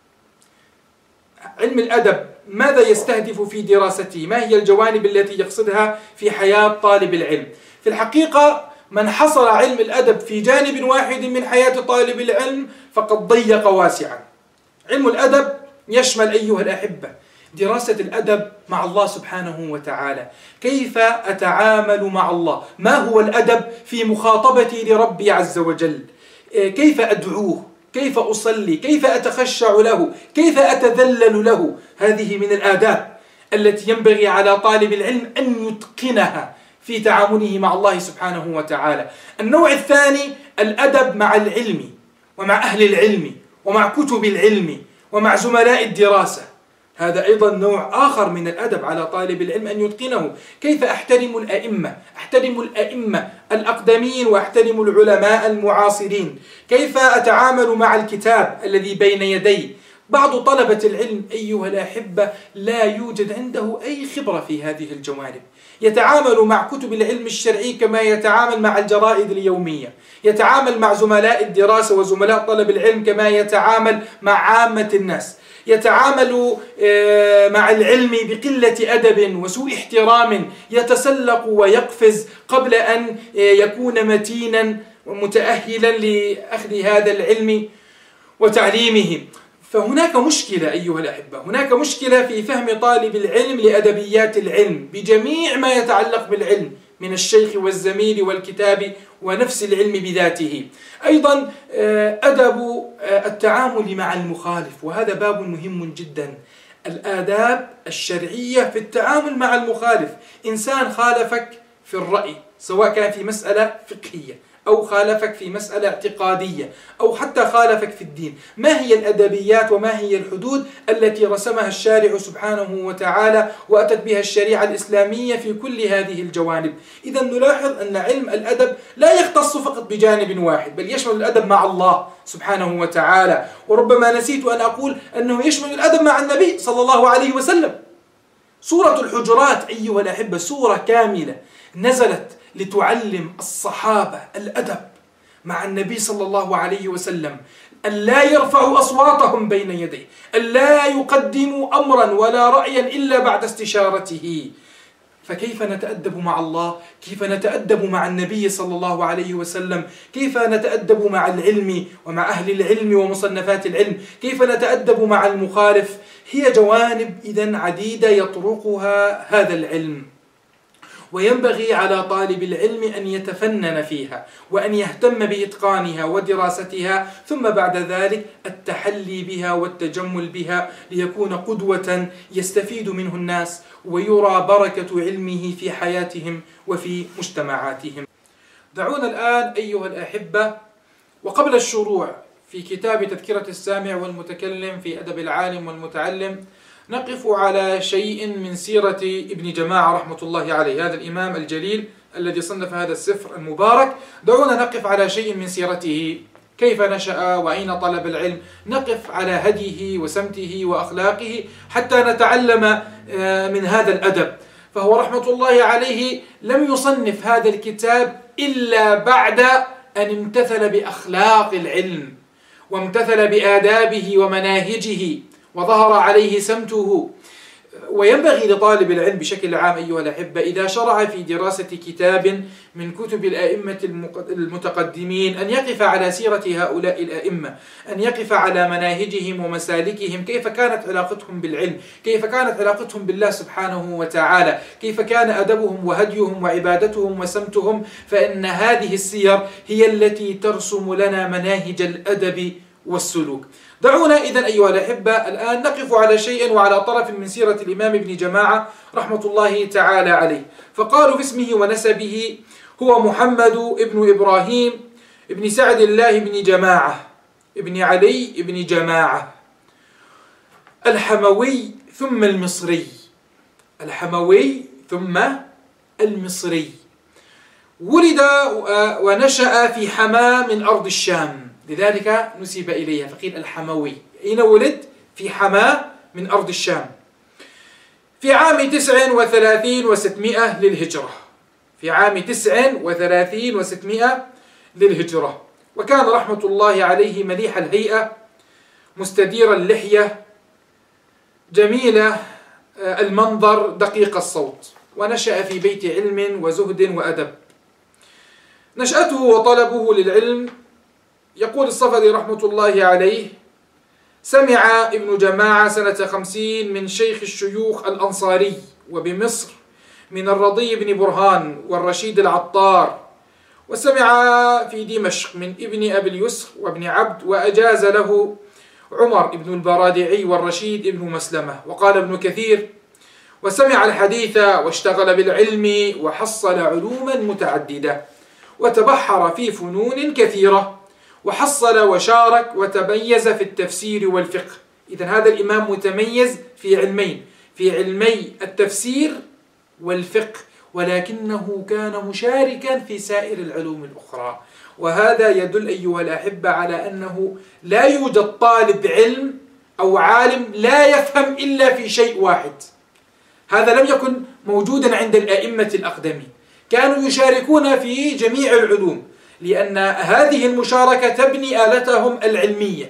علم الأدب ماذا يستهدف في دراسته؟ ما هي الجوانب التي يقصدها في حياة طالب العلم؟ في الحقيقة من حصر علم الأدب في جانب واحد من حياة طالب العلم فقد ضيق واسعا. علم الأدب يشمل أيها الأحبة دراسة الأدب مع الله سبحانه وتعالى، كيف أتعامل مع الله، ما هو الأدب في مخاطبتي لربي عز وجل، كيف أدعوه، كيف أصلي، كيف أتخشع له، كيف أتذلل له. هذه من الآداب التي ينبغي على طالب العلم أن يتقنها في تعامله مع الله سبحانه وتعالى. النوع الثاني الأدب مع العلم ومع أهل العلم ومع كتب العلم ومع زملاء الدراسة. هذا أيضا نوع آخر من الأدب على طالب العلم أن يتقنه. كيف أحترم الأئمة، أحترم الأئمة الأقدمين وأحترم العلماء المعاصرين. كيف أتعامل مع الكتاب الذي بين يدي. بعض طلبة العلم أيها الأحبة لا يوجد عنده أي خبرة في هذه الجوانب، يتعامل مع كتب العلم الشرعي كما يتعامل مع الجرائد اليومية، يتعامل مع زملاء الدراسة وزملاء طلب العلم كما يتعامل مع عامة الناس. يتعامل مع العلم بقلة أدب وسوء احترام، يتسلق ويقفز قبل أن يكون متينا ومتأهلا لأخذ هذا العلم وتعليمه. فهناك مشكلة أيها الأحبة، هناك مشكلة في فهم طالب العلم لأدبيات العلم بجميع ما يتعلق بالعلم من الشيخ والزميل والكتاب ونفس العلم بذاته. أيضا أدب التعامل مع المخالف، وهذا باب مهم جدا. الآداب الشرعية في التعامل مع المخالف. إنسان خالفك في الرأي، سواء كان في مسألة فقهية أو خالفك في مسألة اعتقادية أو حتى خالفك في الدين، ما هي الأدبيات وما هي الحدود التي رسمها الشارع سبحانه وتعالى وأتت بها الشريعة الإسلامية في كل هذه الجوانب؟ إذا نلاحظ أن علم الأدب لا يختص فقط بجانب واحد، بل يشمل الأدب مع الله سبحانه وتعالى. وربما نسيت أن أقول أنه يشمل الأدب مع النبي صلى الله عليه وسلم. سورة الحجرات أيها الأحبة سورة كاملة نزلت لتعلم الصحابة الأدب مع النبي صلى الله عليه وسلم، أن لا يرفعوا أصواتهم بين يديه، أن لا يقدموا أمرا ولا رأيا إلا بعد استشارته. فكيف نتأدب مع الله؟ كيف نتأدب مع النبي صلى الله عليه وسلم؟ كيف نتأدب مع العلم ومع أهل العلم ومصنفات العلم؟ كيف نتأدب مع المخالف؟ هي جوانب إذن عديدة يطرقها هذا العلم، وينبغي على طالب العلم أن يتفنن فيها وأن يهتم بإتقانها ودراستها، ثم بعد ذلك التحلي بها والتجمل بها ليكون قدوة يستفيد منه الناس ويرى بركة علمه في حياتهم وفي مجتمعاتهم. دعونا الآن أيها الأحبة، وقبل الشروع في كتاب تذكرة السامع والمتكلم في أدب العالم والمتعلم، نقف على شيء من سيرة ابن جماعة رحمة الله عليه، هذا الإمام الجليل الذي صنف هذا السفر المبارك. دعونا نقف على شيء من سيرته، كيف نشأ وأين طلب العلم، نقف على هديه وسمته وأخلاقه حتى نتعلم من هذا الأدب. فهو رحمة الله عليه لم يصنف هذا الكتاب إلا بعد أن امتثل بأخلاق العلم وامتثل بآدابه ومناهجه وظهر عليه سمته. وينبغي لطالب العلم بشكل عام أيها الأحبة إذا شرع في دراسة كتاب من كتب الأئمة المتقدمين أن يقف على سيرة هؤلاء الأئمة، أن يقف على مناهجهم ومسالكهم، كيف كانت علاقتهم بالعلم، كيف كانت علاقتهم بالله سبحانه وتعالى، كيف كان أدبهم وهديهم وعبادتهم وسمتهم. فإن هذه السير هي التي ترسم لنا مناهج الأدب والسلوك. دعونا إذن أيها الأحبة الآن نقف على شيء وعلى طرف من سيرة الإمام ابن جماعة رحمة الله تعالى عليه. فقالوا في اسمه ونسبه هو محمد ابن إبراهيم ابن سعد الله ابن جماعة ابن علي ابن جماعة الحموي ثم المصري، الحموي ثم المصري. ولد ونشأ في حماة من أرض الشام، لذلك نسب إليها فقيل الحموي. أين ولد؟ في حماة من أرض الشام في عام تسع وثلاثين وستمائة للهجرة، في عام تسع وثلاثين وستمائة للهجرة. وكان رحمة الله عليه مليح الهيئة مستدير اللحية جميل المنظر دقيق الصوت، ونشأ في بيت علم وزهد وأدب. نشأته وطلبه للعلم، يقول الصفدي رحمة الله عليه: سمع ابن جماعة سنة خمسين من شيخ الشيوخ الأنصاري وبمصر من الرضي بن برهان والرشيد العطار، وسمع في دمشق من ابن أبي اليسر وابن عبد، وأجاز له عمر بن البرادعي والرشيد ابن مسلمة. وقال ابن كثير: وسمع الحديث واشتغل بالعلم وحصل علوما متعددة وتبحر في فنون كثيرة وحصل وشارك وتميز في التفسير والفقه. إذن هذا الإمام متميز في علمين، في علمي التفسير والفقه، ولكنه كان مشاركا في سائر العلوم الأخرى. وهذا يدل أيها الأحبة على أنه لا يوجد طالب علم أو عالم لا يفهم إلا في شيء واحد. هذا لم يكن موجودا عند الأئمة الأقدمين، كانوا يشاركون في جميع العلوم، لأن هذه المشاركة تبني آلتهم العلمية،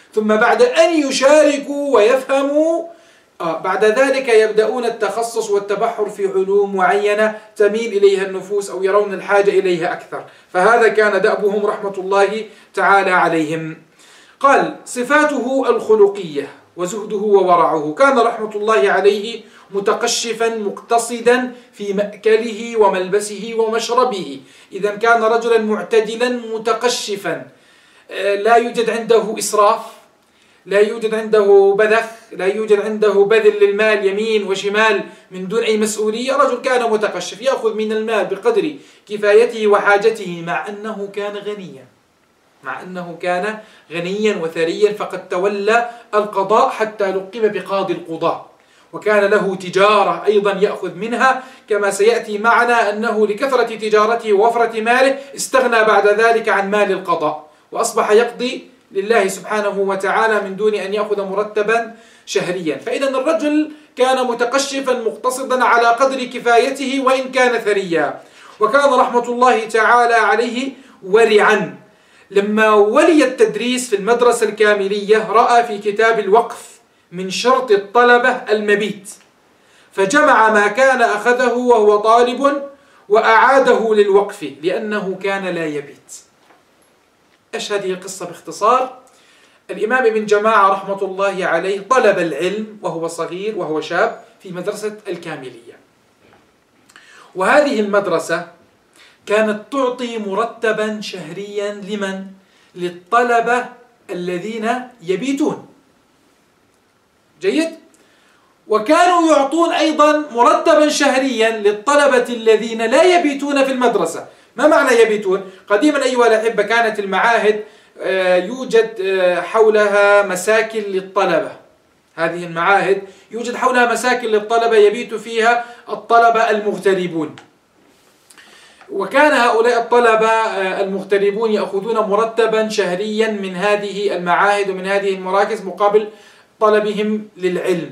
ثم بعد أن يشاركوا ويفهموا آه بعد ذلك يبدأون التخصص والتبحر في علوم معينة تميل إليها النفوس أو يرون الحاجة إليها أكثر. فهذا كان دأبهم رحمة الله تعالى عليهم. قال: صفاته الخلقية وزهده وورعه. كان رحمة الله عليه متقشفا مقتصدا في مأكله وملبسه ومشربه، إذا كان رجلا معتدلا متقشفا، لا يوجد عنده إسراف، لا يوجد عنده بذخ، لا يوجد عنده بذل للمال يمين وشمال من دون أي مسؤولية. رجل كان متقشف يأخذ من المال بقدر كفايته وحاجته، مع أنه كان غنيا مع أنه كان غنيا وثريا، فقد تولى القضاء حتى لقب بقاضي القضاء، وكان له تجارة أيضا يأخذ منها، كما سيأتي معنا أنه لكثرة تجارته ووفرة ماله استغنى بعد ذلك عن مال القضاء، وأصبح يقضي لله سبحانه وتعالى من دون أن يأخذ مرتبا شهريا. فإذا الرجل كان متقشفا مقتصدا على قدر كفايته وإن كان ثريا. وكان رحمة الله تعالى عليه ورعا. لما ولي التدريس في المدرسة الكاملية رأى في كتاب الوقف من شرط الطلبة المبيت، فجمع ما كان أخذه وهو طالب وأعاده للوقف لأنه كان لا يبيت. إيش هذه القصة باختصار؟ الإمام ابن جماعة رحمة الله عليه طلب العلم وهو صغير وهو شاب في مدرسة الكاملية، وهذه المدرسة كانت تعطي مرتبا شهريا لمن؟ للطلبة الذين يبيتون. جيد؟ وكانوا يعطون أيضا مرتبا شهريا للطلبة الذين لا يبيتون في المدرسة. ما معنى يبيتون؟ قديما أيها الأحبة كانت المعاهد يوجد حولها مساكن للطلبة. هذه المعاهد يوجد حولها مساكن للطلبة يبيت فيها الطلبة المغتربون، وكان هؤلاء الطلبة المغتربون يأخذون مرتبا شهريا من هذه المعاهد ومن هذه المراكز مقابل طلبهم للعلم.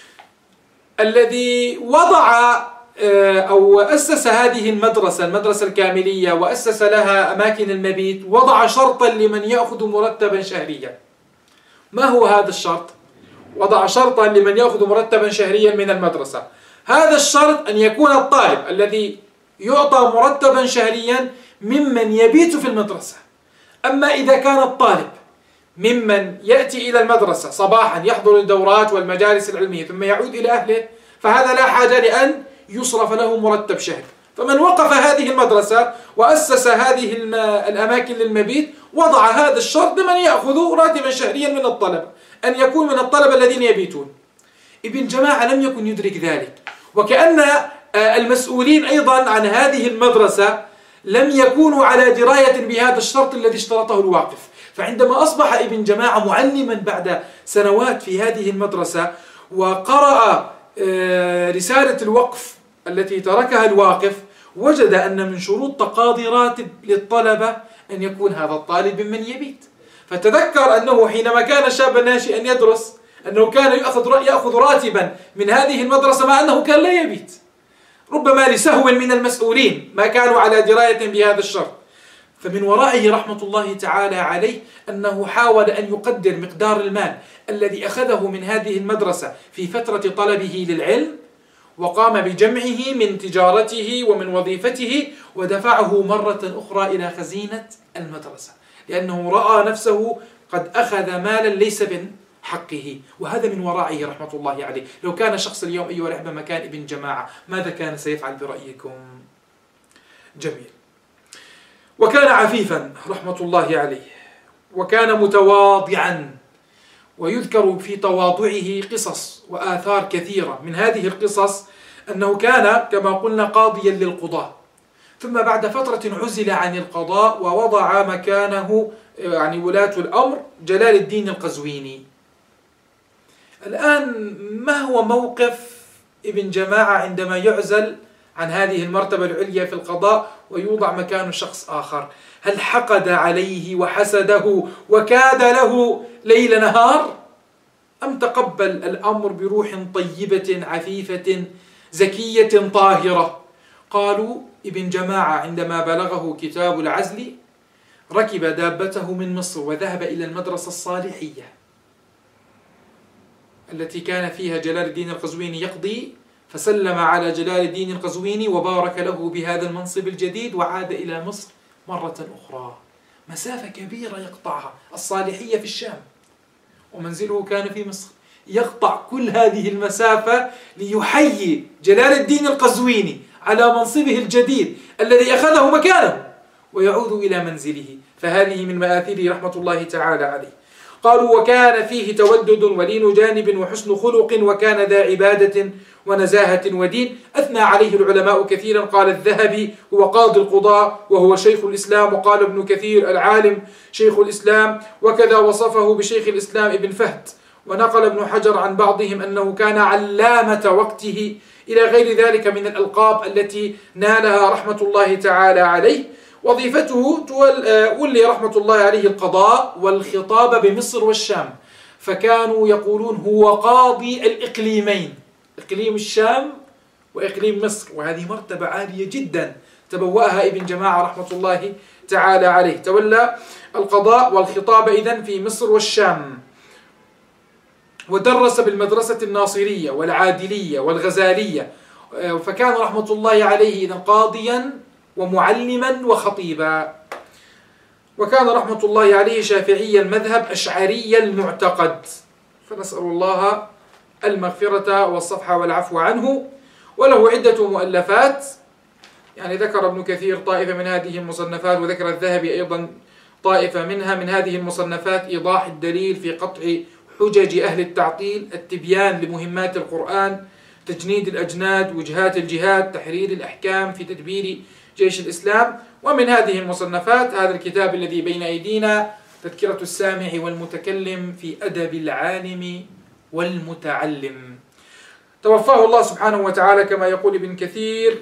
الذي وضع أو أسس هذه المدرسة المدرسة الكاملية وأسس لها أماكن المبيت وضع شرطا لمن يأخذ مرتبا شهريا. ما هو هذا الشرط؟ وضع شرطا لمن يأخذ مرتبا شهريا من المدرسة. هذا الشرط أن يكون الطالب الذي يعطى مرتبا شهريا ممن يبيت في المدرسة. أما إذا كان الطالب ممن يأتي إلى المدرسة صباحا يحضر الدورات والمجالس العلمية ثم يعود إلى أهله، فهذا لا حاجة لأن يصرف له مرتب شهري. فمن وقف هذه المدرسة وأسس هذه الأماكن للمبيت وضع هذا الشرط لمن يأخذ راتبا شهريا من الطلبة، أن يكون من الطلبة الذين يبيتون. ابن جماعة لم يكن يدرك ذلك، وكأن المسؤولين أيضا عن هذه المدرسة لم يكونوا على دراية بهذا الشرط الذي اشترطه الواقف. فعندما أصبح ابن جماعة معلما بعد سنوات في هذه المدرسة وقرأ رسالة الوقف التي تركها الواقف، وجد أن من شروط تقاضي راتب للطلبة أن يكون هذا الطالب ممن يبيت. فتذكر أنه حينما كان شابا ناشئا يدرس أنه كان يأخذ راتبا من هذه المدرسة مع أنه كان لا يبيت، ربما لسهو من المسؤولين ما كانوا على دراية بهذا الشرط. فمن ورائه رحمة الله تعالى عليه أنه حاول أن يقدر مقدار المال الذي أخذه من هذه المدرسة في فترة طلبه للعلم، وقام بجمعه من تجارته ومن وظيفته ودفعه مرة أخرى إلى خزينة المدرسة، لأنه رأى نفسه قد أخذ مالا ليس من حقه. وهذا من ورائه رحمة الله عليه. لو كان شخص اليوم أيها الأحبة مكان ابن جماعة ماذا كان سيفعل برأيكم؟ جميل. وكان عفيفا رحمة الله عليه، وكان متواضعا، ويذكر في تواضعه قصص وآثار كثيرة. من هذه القصص أنه كان كما قلنا قاضيا للقضاء، ثم بعد فترة عزل عن القضاء ووضع مكانه يعني ولاة الأمر جلال الدين القزويني. الآن ما هو موقف ابن جماعة عندما يعزل عن هذه المرتبة العليا في القضاء ويوضع مكانه شخص آخر؟ هل حقد عليه وحسده وكاد له ليل نهار، أم تقبل الأمر بروح طيبة عفيفة زكية طاهرة؟ قالوا ابن جماعة عندما بلغه كتاب العزل ركب دابته من مصر وذهب إلى المدرسة الصالحية التي كان فيها جلال الدين القزويني يقضي، فسلم على جلال الدين القزويني وبارك له بهذا المنصب الجديد وعاد إلى مصر مرة أخرى. مسافة كبيرة يقطعها، الصالحية في الشام ومنزله كان في مصر، يقطع كل هذه المسافة ليحيي جلال الدين القزويني على منصبه الجديد الذي أخذه مكانه ويعود إلى منزله. فهذه من مآثره رحمة الله تعالى عليه. قالوا: وكان فيه تودد ولين جانب وحسن خلق، وكان ذا عبادة ونزاهة ودين. أثنى عليه العلماء كثيرا. قال الذهبي: هو قاضي القضاء وهو شيخ الإسلام. وقال ابن كثير: العالم شيخ الإسلام. وكذا وصفه بشيخ الإسلام ابن فهد. ونقل ابن حجر عن بعضهم أنه كان علامة وقته، إلى غير ذلك من الألقاب التي نالها رحمة الله تعالى عليه. وظيفته ولي رحمة الله عليه القضاء والخطاب بمصر والشام، فكانوا يقولون هو قاضي الإقليمين، إقليم الشام وإقليم مصر، وهذه مرتبة عالية جدا تبوأها ابن جماعة رحمة الله تعالى عليه. تولى القضاء والخطاب إذن في مصر والشام، ودرس بالمدرسة الناصرية والعادلية والغزالية، فكان رحمة الله عليه إذن قاضيا ومعلما وخطيبا. وكان رحمة الله عليه شافعي المذهب أشعري المعتقد، فنسأل الله المغفرة والصفح والعفو عنه. وله عدة مؤلفات، يعني ذكر ابن كثير طائفة من هذه المصنفات، وذكر الذهبي أيضا طائفة منها. من هذه المصنفات: إيضاح الدليل في قطع حجج أهل التعطيل، التبيان لمهمات القرآن، تجنيد الأجناد، وجهات الجهاد، تحرير الأحكام في تدبير جيش الإسلام. ومن هذه المصنفات هذا الكتاب الذي بين أيدينا: تذكرة السامع والمتكلم في أدب العالم والمتعلم. توفاه الله سبحانه وتعالى كما يقول ابن كثير،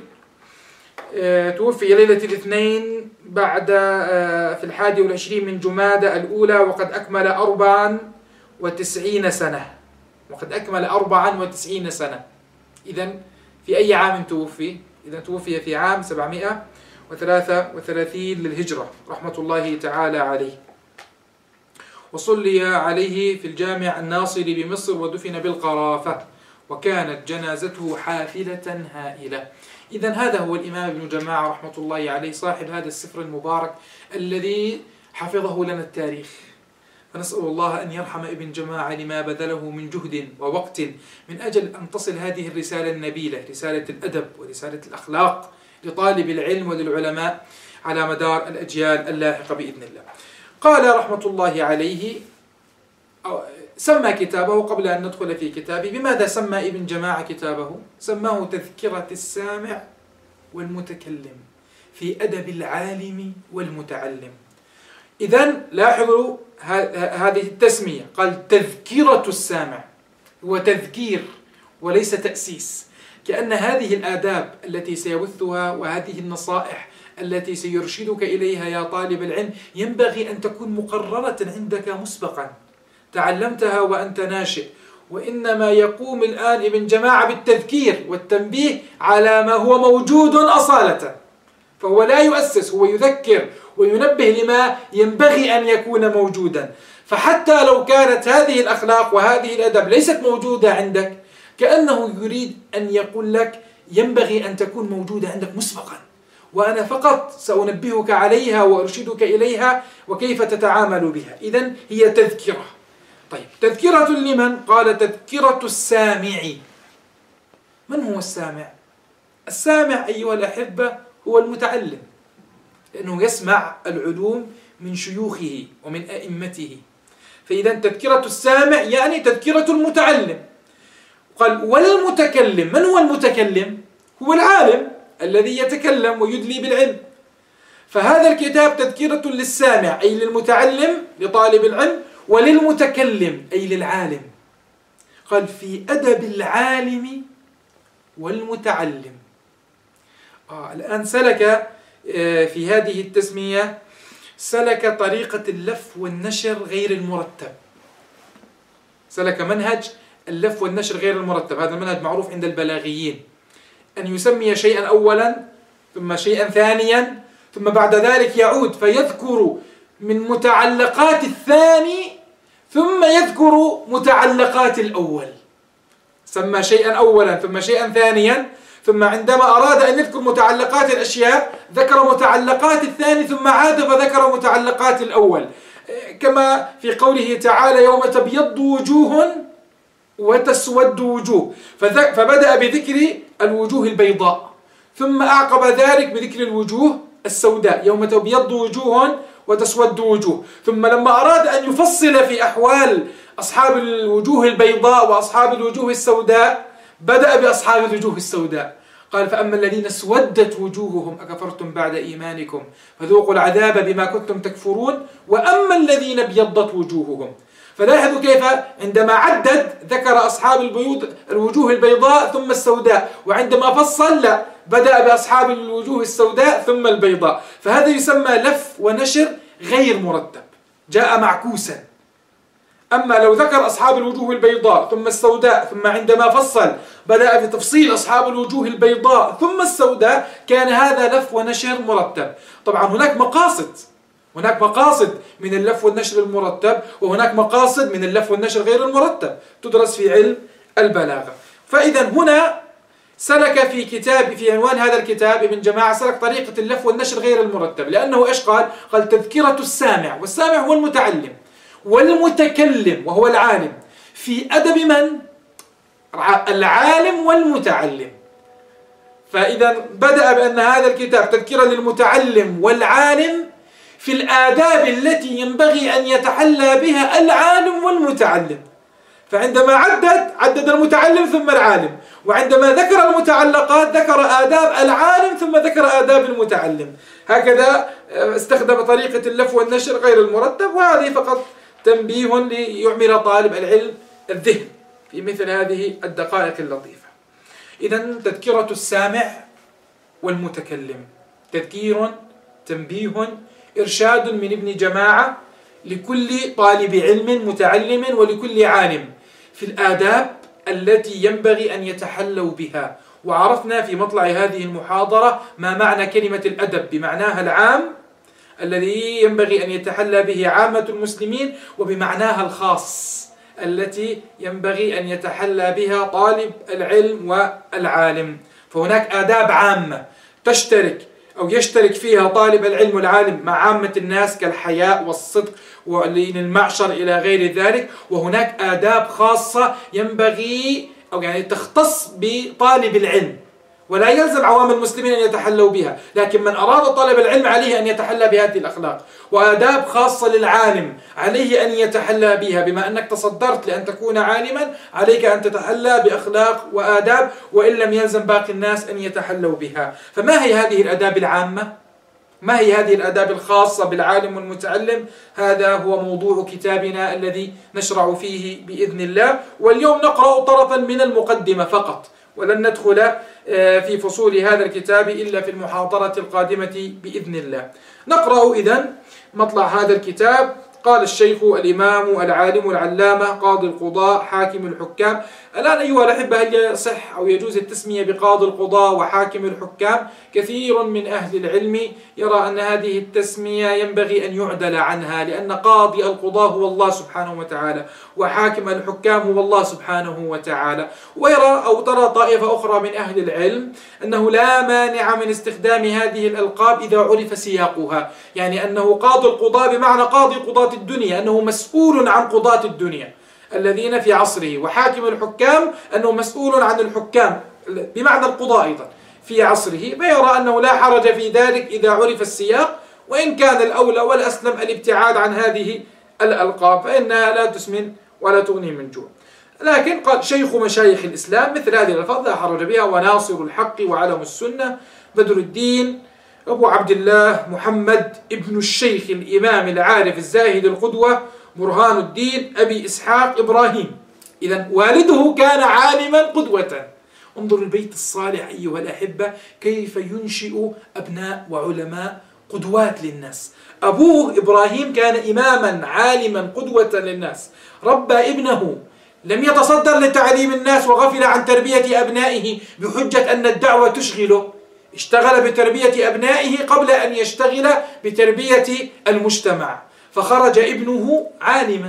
توفي ليلة الاثنين بعد في الحادي والعشرين من جمادى الأولى، وقد أكمل أربعا وتسعين سنة وقد أكمل أربعا وتسعين سنة. إذن في أي عام توفي؟ إذن توفي في عام سبعمائة وثلاثة وثلاثين للهجرة رحمة الله تعالى عليه. وصلي عليه في الجامع الناصري بمصر، ودفن بالقرافة، وكانت جنازته حافلة هائلة. إذن هذا هو الإمام ابن جماعة رحمة الله عليه، صاحب هذا السفر المبارك الذي حفظه لنا التاريخ. فنسأل الله أن يرحم ابن جماعة لما بذله من جهد ووقت من أجل أن تصل هذه الرسالة النبيلة، رسالة الأدب ورسالة الأخلاق لطالب العلم وللعلماء على مدار الأجيال اللاحقة بإذن الله. قال رحمة الله عليه، سمى كتابه قبل أن ندخل في كتابه، بماذا سمى ابن جماعة كتابه؟ سماه تذكرة السامع والمتكلم في أدب العالم والمتعلم. إذن لاحظوا هذه التسمية، قال تذكرة السامع، هو تذكير وليس تأسيس، كأن هذه الآداب التي سيبثها وهذه النصائح التي سيرشدك إليها يا طالب العلم ينبغي أن تكون مقررة عندك مسبقا، تعلمتها وأنت ناشئ. وإنما يقوم الآن ابن جماعة بالتذكير والتنبيه على ما هو موجود أصالة، فهو لا يؤسس، هو يذكر وينبه لما ينبغي أن يكون موجودا. فحتى لو كانت هذه الأخلاق وهذه الأدب ليست موجودة عندك، كأنه يريد أن يقول لك ينبغي أن تكون موجودة عندك مسبقا، وأنا فقط سأنبهك عليها وأرشدك إليها وكيف تتعامل بها. إذن هي تذكرة. طيب، تذكرة لمن؟ قال تذكرة السامع. من هو السامع؟ السامع أيها الأحبة هو المتعلم، لأنه يسمع العلوم من شيوخه ومن أئمته. فإذا تذكرة السامع يعني تذكرة المتعلم. قال والمتكلم، من هو المتكلم؟ هو العالم الذي يتكلم ويدلي بالعلم. فهذا الكتاب تذكرة للسامع أي للمتعلم لطالب العلم، وللمتكلم أي للعالم. قال في أدب العالم والمتعلم. آه الآن سلك في هذه التسمية سلك طريقة اللف والنشر غير المرتب، سلك منهج اللف والنشر غير المرتب. هذا المنهج معروف عند البلاغيين، أن يسمي شيئا أولا ثم شيئا ثانيا ثم بعد ذلك يعود فيذكر من متعلقات الثاني ثم يذكر متعلقات الأول، سمى شيئا أولا ثم شيئا ثانيا، ثم عندما أراد أن يذكر متعلقات الأشياء ذكر متعلقات الثاني ثم عاد فذكر متعلقات الأول، كما في قوله تعالى يوم تبيض وجوه وتسود وجوه، فبدأ بذكر الوجوه البيضاء ثم أعقب ذلك بذكر الوجوه السوداء، يوم تبيض وجوه وتسود وجوه. ثم لما أراد أن يفصل في أحوال أصحاب الوجوه البيضاء وأصحاب الوجوه السوداء بدأ بأصحاب الوجوه السوداء، قال فأما الذين اسودت وجوههم أكفرتم بعد إيمانكم فذوقوا العذاب بما كنتم تكفرون وأما الذين ابيضت وجوههم. فلاحظوا كيف عندما عدد ذكر أصحاب البيوض الوجوه البيضاء ثم السوداء، وعندما فصل لا بدأ بأصحاب الوجوه السوداء ثم البيضاء. فهذا يسمى لف ونشر غير مرتب، جاء معكوسا. أما لو ذكر أصحاب الوجوه البيضاء ثم السوداء ثم عندما فصل بدأ بتفصيل أصحاب الوجوه البيضاء ثم السوداء كان هذا لف ونشر مرتب. طبعا هناك مقاصد، هناك مقاصد من اللف والنشر المرتب وهناك مقاصد من اللف والنشر غير المرتب تدرس في علم البلاغة. فإذا هنا سلك في كتاب في عنوان هذا الكتاب ابن جماعة سلك طريقة اللف والنشر غير المرتب، لأنه إيش قال؟ قال تذكرة السامع، والسامع هو المتعلم، والمتكلم وهو العالم. في أدب من؟ العالم والمتعلم. فإذا بدأ بأن هذا الكتاب تذكرة للمتعلم والعالم في الآداب التي ينبغي أن يتحلى بها العالم والمتعلم. فعندما عدد عدد المتعلم ثم العالم، وعندما ذكر المتعلقات ذكر آداب العالم ثم ذكر آداب المتعلم. هكذا استخدم طريقة اللف والنشر غير المرتب، وهذه فقط تنبيه ليعمل طالب العلم الذهن في مثل هذه الدقائق اللطيفة. إذن تذكرة السامع والمتكلم، تذكير، تنبيه، إرشاد من ابن جماعة لكل طالب علم متعلم ولكل عالم في الآداب التي ينبغي أن يتحلوا بها. وعرفنا في مطلع هذه المحاضرة ما معنى كلمة الأدب بمعناها العام الذي ينبغي أن يتحلى به عامة المسلمين، وبمعناها الخاص التي ينبغي أن يتحلى بها طالب العلم والعالم. فهناك آداب عامة تشترك أو يشترك فيها طالب العلم والعالم مع عامة الناس كالحياء والصدق ولين المعشر إلى غير ذلك، وهناك آداب خاصة ينبغي أو يعني تختص بطالب العلم ولا يلزم عوام المسلمين أن يتحلوا بها، لكن من أراد طالب العلم عليه أن يتحلى بهذه الأخلاق. وآداب خاصة للعالم عليه أن يتحلى بها، بما أنك تصدرت لأن تكون عالما عليك أن تتحلى بأخلاق وآداب، وإن لم يلزم باقي الناس أن يتحلوا بها. فما هي هذه الآداب العامة؟ ما هي هذه الآداب الخاصة بالعالم والمتعلم؟ هذا هو موضوع كتابنا الذي نشرع فيه بإذن الله. واليوم نقرأ طرفا من المقدمة فقط، ولن ندخل في فصول هذا الكتاب إلا في المحاضرة القادمة بإذن الله. نقرأ إذن مطلع هذا الكتاب. قال الشيخ الإمام العالم العلامة قاضي القضاء حاكم الحكام. الآن أيها الأحبة، هل يصح أو يجوز التسمية بقاضي القضاء وحاكم الحكام؟ كثير من أهل العلم يرى أن هذه التسمية ينبغي أن يعدل عنها، لأن قاضي القضاء هو الله سبحانه وتعالى، وحاكم الحكام هو الله سبحانه وتعالى. ويرى أو ترى طائفة أخرى من أهل العلم أنه لا مانع من استخدام هذه الألقاب إذا عرف سياقها، يعني أنه قاضي القضاء بمعنى قاضي قضاة الدنيا، أنه مسؤول عن قضاة الدنيا الذين في عصره، وحاكم الحكام أنه مسؤول عن الحكام بمعنى القضاء أيضا في عصره. فيرى أنه لا حرج في ذلك إذا عرف السياق، وإن كان الأولى والأسلم الابتعاد عن هذه الألقاب فإنها لا تسمن ولا تغني من جوع. لكن قال شيخ مشايخ الإسلام مثل هذه الألفاظ لا حرج بها، وناصر الحق وعلم السنة بدر الدين أبو عبد الله محمد ابن الشيخ الإمام العارف الزاهد القدوة برهان الدين أبي إسحاق إبراهيم. إذن والده كان عالما قدوة. انظر البيت الصالح أيها الأحبة كيف ينشئ أبناء وعلماء قدوات للناس. أبوه إبراهيم كان إماما عالما قدوة للناس، ربى ابنه، لم يتصدر لتعليم الناس وغفل عن تربية أبنائه بحجة أن الدعوة تشغله، اشتغل بتربية أبنائه قبل أن يشتغل بتربية المجتمع. فخرج ابنه عالما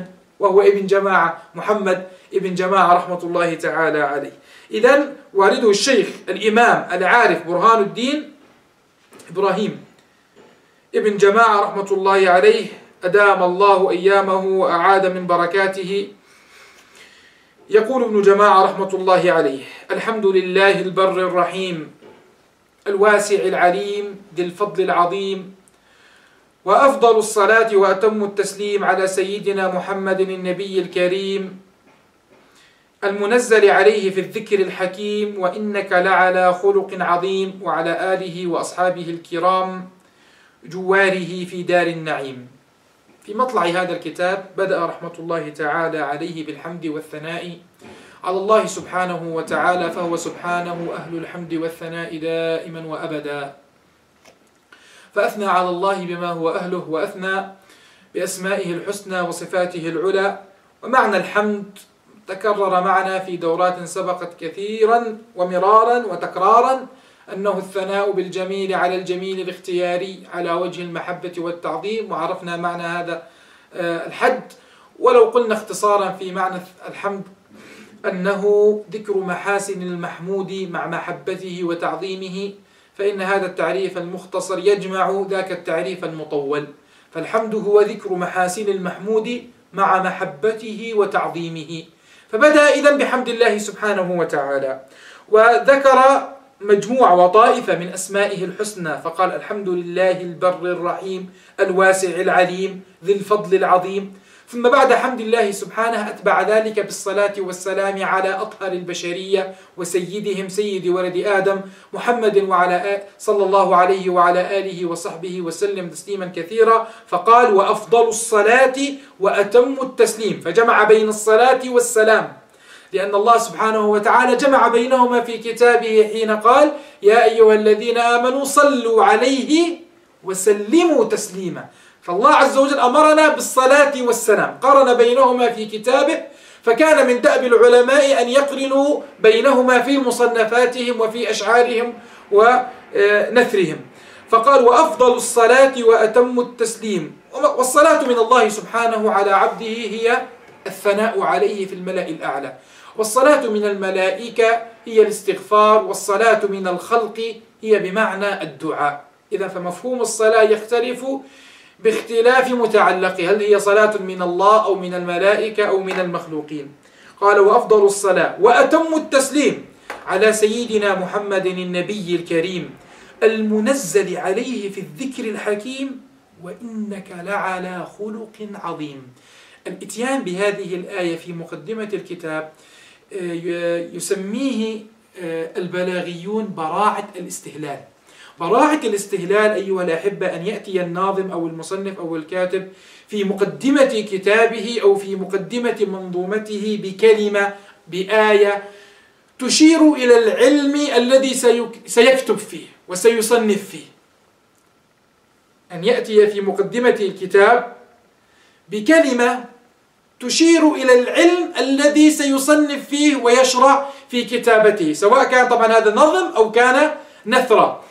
وهو ابن جماعة محمد ابن جماعة رحمة الله تعالى عليه. إذن والده الشيخ الإمام العارف برهان الدين إبراهيم ابن جماعة رحمة الله عليه أدام الله أيامه وأعاد من بركاته. يقول ابن جماعة رحمة الله عليه: الحمد لله البر الرحيم الواسع العليم ذي الفضل العظيم، وأفضل الصلاة وأتم التسليم على سيدنا محمد النبي الكريم المنزل عليه في الذكر الحكيم، وإنك لعلى خلق عظيم، وعلى آله وأصحابه الكرام جواره في دار النعيم. في مطلع هذا الكتاب بدأ رحمة الله تعالى عليه بالحمد والثناء على الله سبحانه وتعالى، فهو سبحانه أهل الحمد والثناء دائما وأبدا، فأثنى على الله بما هو أهله، وأثنى بأسمائه الحسنى وصفاته العلى. ومعنى الحمد تكرر معنا في دورات سبقت كثيرا ومرارا وتكرارا، أنه الثناء بالجميل على الجميل الاختياري على وجه المحبة والتعظيم، وعرفنا معنى هذا الحد. ولو قلنا اختصارا في معنى الحمد أنه ذكر محاسن المحمود مع محبته وتعظيمه، فإن هذا التعريف المختصر يجمع ذاك التعريف المطول. فالحمد هو ذكر محاسن المحمود مع محبته وتعظيمه. فبدأ إذن بحمد الله سبحانه وتعالى، وذكر مجموعة وطائفة من أسمائه الحسنى، فقال: الحمد لله البر الرحيم الواسع العليم ذي الفضل العظيم. ثم بعد حمد الله سبحانه أتبع ذلك بالصلاة والسلام على أطهر البشرية وسيدهم سيد ولد آدم محمد وعلى صلى الله عليه وعلى آله وصحبه وسلم تسليما كثيرا. فقال: وأفضل الصلاة وأتم التسليم، فجمع بين الصلاة والسلام، لأن الله سبحانه وتعالى جمع بينهما في كتابه حين قال: يا أيها الذين آمنوا صلوا عليه وسلموا تسليما. فالله عز وجل أمرنا بالصلاة والسلام، قرن بينهما في كتابه، فكان من دأب العلماء أن يقرنوا بينهما في مصنفاتهم وفي أشعارهم ونثرهم. فقال: وأفضل الصلاة وأتم التسليم. والصلاة من الله سبحانه على عبده هي الثناء عليه في الملأ الأعلى، والصلاة من الملائكة هي الاستغفار، والصلاة من الخلق هي بمعنى الدعاء. إذا فمفهوم الصلاة يختلف باختلاف متعلقه، هل هي صلاة من الله أو من الملائكة أو من المخلوقين. قال: وأفضل الصلاة وأتم التسليم على سيدنا محمد النبي الكريم المنزل عليه في الذكر الحكيم، وإنك لعلى خلق عظيم. الإتيان بهذه الآية في مقدمة الكتاب يسميه البلاغيون براعة الاستهلال. براعة الاستهلال أيها الأحبة أن يأتي الناظم أو المصنف أو الكاتب في مقدمة كتابه أو في مقدمة منظومته بكلمة بآية تشير إلى العلم الذي سيكتب فيه وسيصنف فيه. أن يأتي في مقدمة الكتاب بكلمة تشير إلى العلم الذي سيصنف فيه ويشرع في كتابته، سواء كان طبعا هذا نظم أو كان نثرا.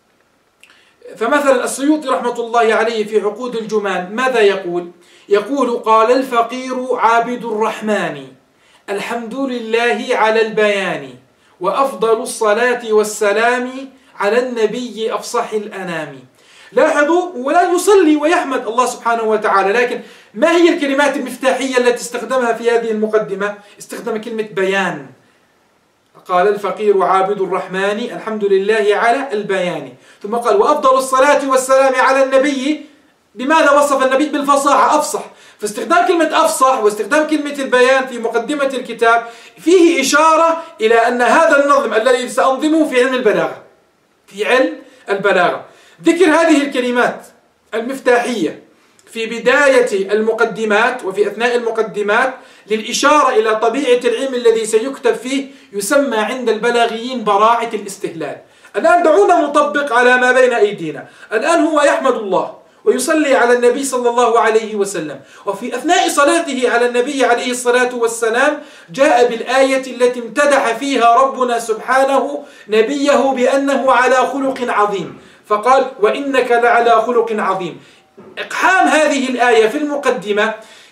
فمثلا السيوطي رحمة الله عليه في عقود الجمان ماذا يقول؟ يقول: قال الفقير عابد الرحمن الحمد لله على البيان، وأفضل الصلاة والسلام على النبي أفصح الأنام. لاحظوا، ولا يصلي ويحمد الله سبحانه وتعالى، لكن ما هي الكلمات المفتاحية التي استخدمها في هذه المقدمة؟ استخدم كلمة بيان. قال الفقير عابد الرحمن الحمد لله على البيان. ثم قال: وأفضل الصلاة والسلام على النبي. بماذا وصف النبي؟ بالفصاحة، أفصح. فاستخدام كلمة أفصح واستخدام كلمة البيان في مقدمة الكتاب فيه إشارة إلى أن هذا النظم الذي سأنظمه في علم البلاغة، في علم البلاغة. ذكر هذه الكلمات المفتاحية في بداية المقدمات وفي أثناء المقدمات للإشارة إلى طبيعة العلم الذي سيكتب فيه يسمى عند البلاغيين براعة الاستهلال. الآن دعونا نطبق على ما بين أيدينا. الآن هو يحمد الله ويصلي على النبي صلى الله عليه وسلم، وفي أثناء صلاته على النبي عليه الصلاة والسلام جاء بالآية التي امتدح فيها ربنا سبحانه نبيه بأنه على خلق عظيم، فقال: وإنك لعلى خلق عظيم. إقحام هذه الآية في المقدمة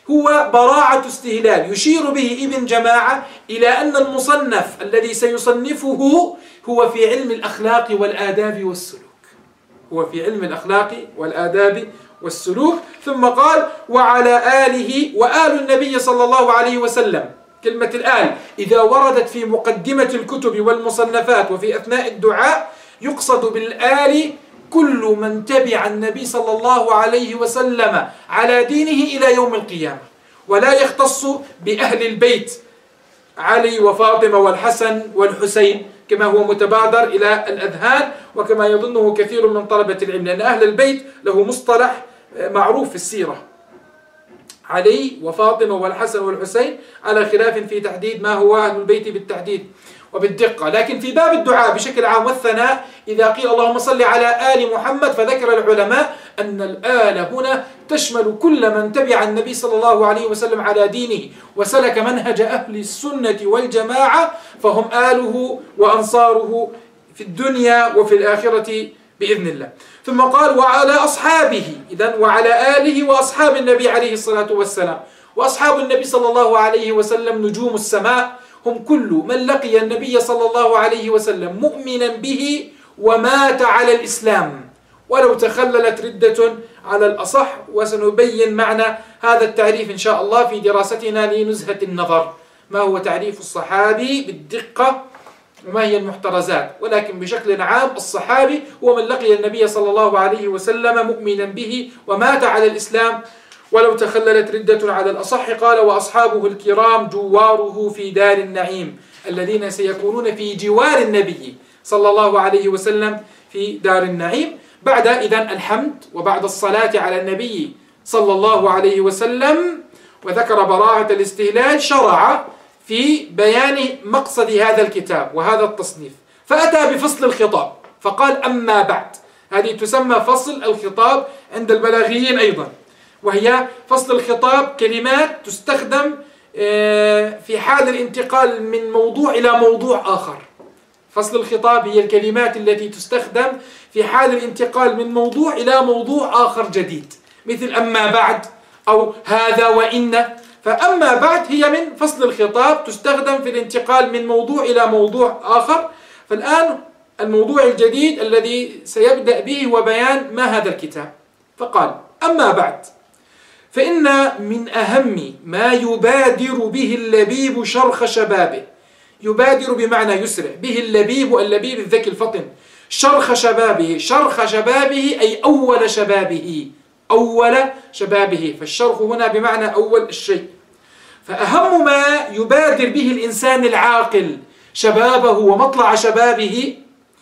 هو براعة استهلال، يشير به ابن جماعة إلى أن المصنف الذي سيصنفه هو في علم الأخلاق والآداب والسلوك، هو في علم الأخلاق والآداب والسلوك. ثم قال: وعلى آله وآل النبي صلى الله عليه وسلم. كلمة الآل إذا وردت في مقدمة الكتب والمصنفات وفي أثناء الدعاء يقصد بالآل كل من تبع النبي صلى الله عليه وسلم على دينه إلى يوم القيامة، ولا يختص بأهل البيت علي وفاطمة والحسن والحسين كما هو متبادر إلى الأذهان وكما يظنه كثير من طلبة العلم، لأن أهل البيت له مصطلح معروف في السيرة، علي وفاطمة والحسن والحسين، على خلاف في تحديد ما هو أهل البيت بالتحديد وبالدقة. لكن في باب الدعاء بشكل عام والثناء إذا قيل اللهم صل على آل محمد، فذكر العلماء أن الآل هنا تشمل كل من تبع النبي صلى الله عليه وسلم على دينه وسلك منهج أهل السنة والجماعة، فهم آله وأنصاره في الدنيا وفي الآخرة بإذن الله. ثم قال: وعلى أصحابه، إذن وعلى آله وأصحاب النبي عليه الصلاة والسلام. وأصحاب النبي صلى الله عليه وسلم نجوم السماء، هم كل من لقي النبي صلى الله عليه وسلم مؤمنا به ومات على الإسلام ولو تخللت ردة على الأصح، وسنبين معنى هذا التعريف إن شاء الله في دراستنا لنزهة النظر، ما هو تعريف الصحابي بالدقة وما هي المحترزات. ولكن بشكل عام الصحابي هو من لقي النبي صلى الله عليه وسلم مؤمنا به ومات على الإسلام ولو تخللت ردة على الأصح. قال: وأصحابه الكرام جواره في دار النعيم، الذين سيكونون في جوار النبي صلى الله عليه وسلم في دار النعيم. بعد إذن الحمد وبعد الصلاة على النبي صلى الله عليه وسلم وذكر براعة الاستهلال، شرع في بيان مقصد هذا الكتاب وهذا التصنيف، فأتى بفصل الخطاب فقال: أما بعد. هذه تسمى فصل الخطاب عند البلاغيين أيضا، وهي فصل الخطاب كلمات تستخدم في حال الانتقال من موضوع إلى موضوع آخر. فصل الخطاب هي الكلمات التي تستخدم في حال الانتقال من موضوع إلى موضوع آخر جديد، مثل أما بعد أو هذا وإن. فأما بعد هي من فصل الخطاب، تستخدم في الانتقال من موضوع إلى موضوع آخر. فالآن الموضوع الجديد الذي سيبدأ به هو بيان ما هذا الكتاب. فقال: أما بعد، فإن من أهم ما يبادر به اللبيب شرخ شبابه. يبادر بمعنى يسرع، به اللبيب، اللبيب الذكي الفطن، شرخ شبابه. شرخ شبابه أي أول شبابه، أول شبابه، فالشرخ هنا بمعنى أول الشيء. فأهم ما يبادر به الإنسان العاقل شبابه ومطلع شبابه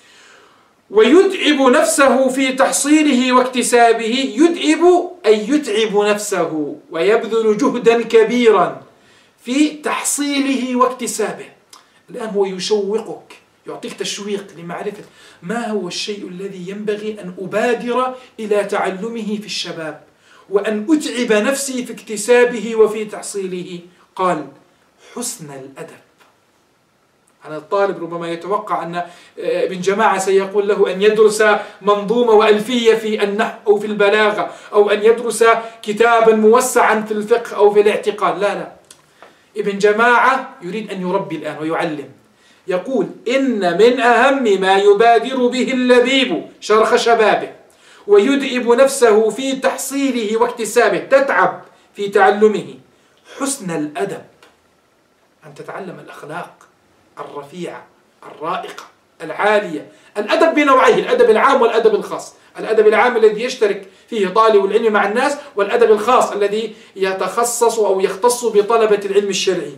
ويدعب نفسه في تحصيله واكتسابه. يدعب أي يتعب نفسه ويبذل جهدا كبيرا في تحصيله واكتسابه. الآن هو يشوقك، يعطيك تشويق لمعرفة ما هو الشيء الذي ينبغي أن أبادر إلى تعلمه في الشباب وأن أتعب نفسي في اكتسابه وفي تحصيله. قال: حسن الأدب. أنا الطالب ربما يتوقع أن ابن جماعة سيقول له أن يدرس منظومة وألفية في النحو أو في البلاغة، أو أن يدرس كتابا موسعا في الفقه أو في الاعتقاد. لا لا، ابن جماعة يريد أن يربي الآن ويعلم. يقول: إن من أهم ما يبادر به اللبيب شرخ شبابه ويدئب نفسه في تحصيله واكتسابه، تتعب في تعلمه، حسن الأدب، أن تتعلم الأخلاق الرفيعة الرائقة العالية. الأدب بنوعيه، الأدب العام والأدب الخاص. الأدب العام الذي يشترك فيه طالب العلم مع الناس، والأدب الخاص الذي يتخصص أو يختص بطلبة العلم الشرعي.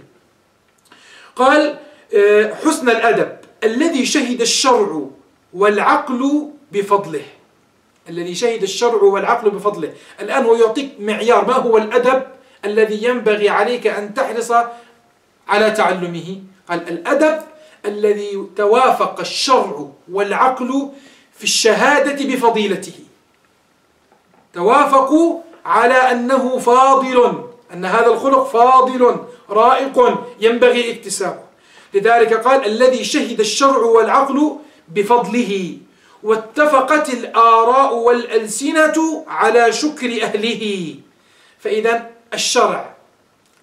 قال: حسن الأدب الذي شهد الشرع والعقل بفضله. الذي شهد الشرع والعقل بفضله. الآن هو يعطيك معيار ما هو الأدب الذي ينبغي عليك أن تحرص على تعلمه. قال: الأدب الذي توافق الشرع والعقل في الشهادة بفضيلته، توافقوا على أنه فاضل، أن هذا الخلق فاضل رائق ينبغي اكتسابه. لذلك قال: الذي شهد الشرع والعقل بفضله واتفقت الآراء والألسنة على شكر أهله. فإذا الشرع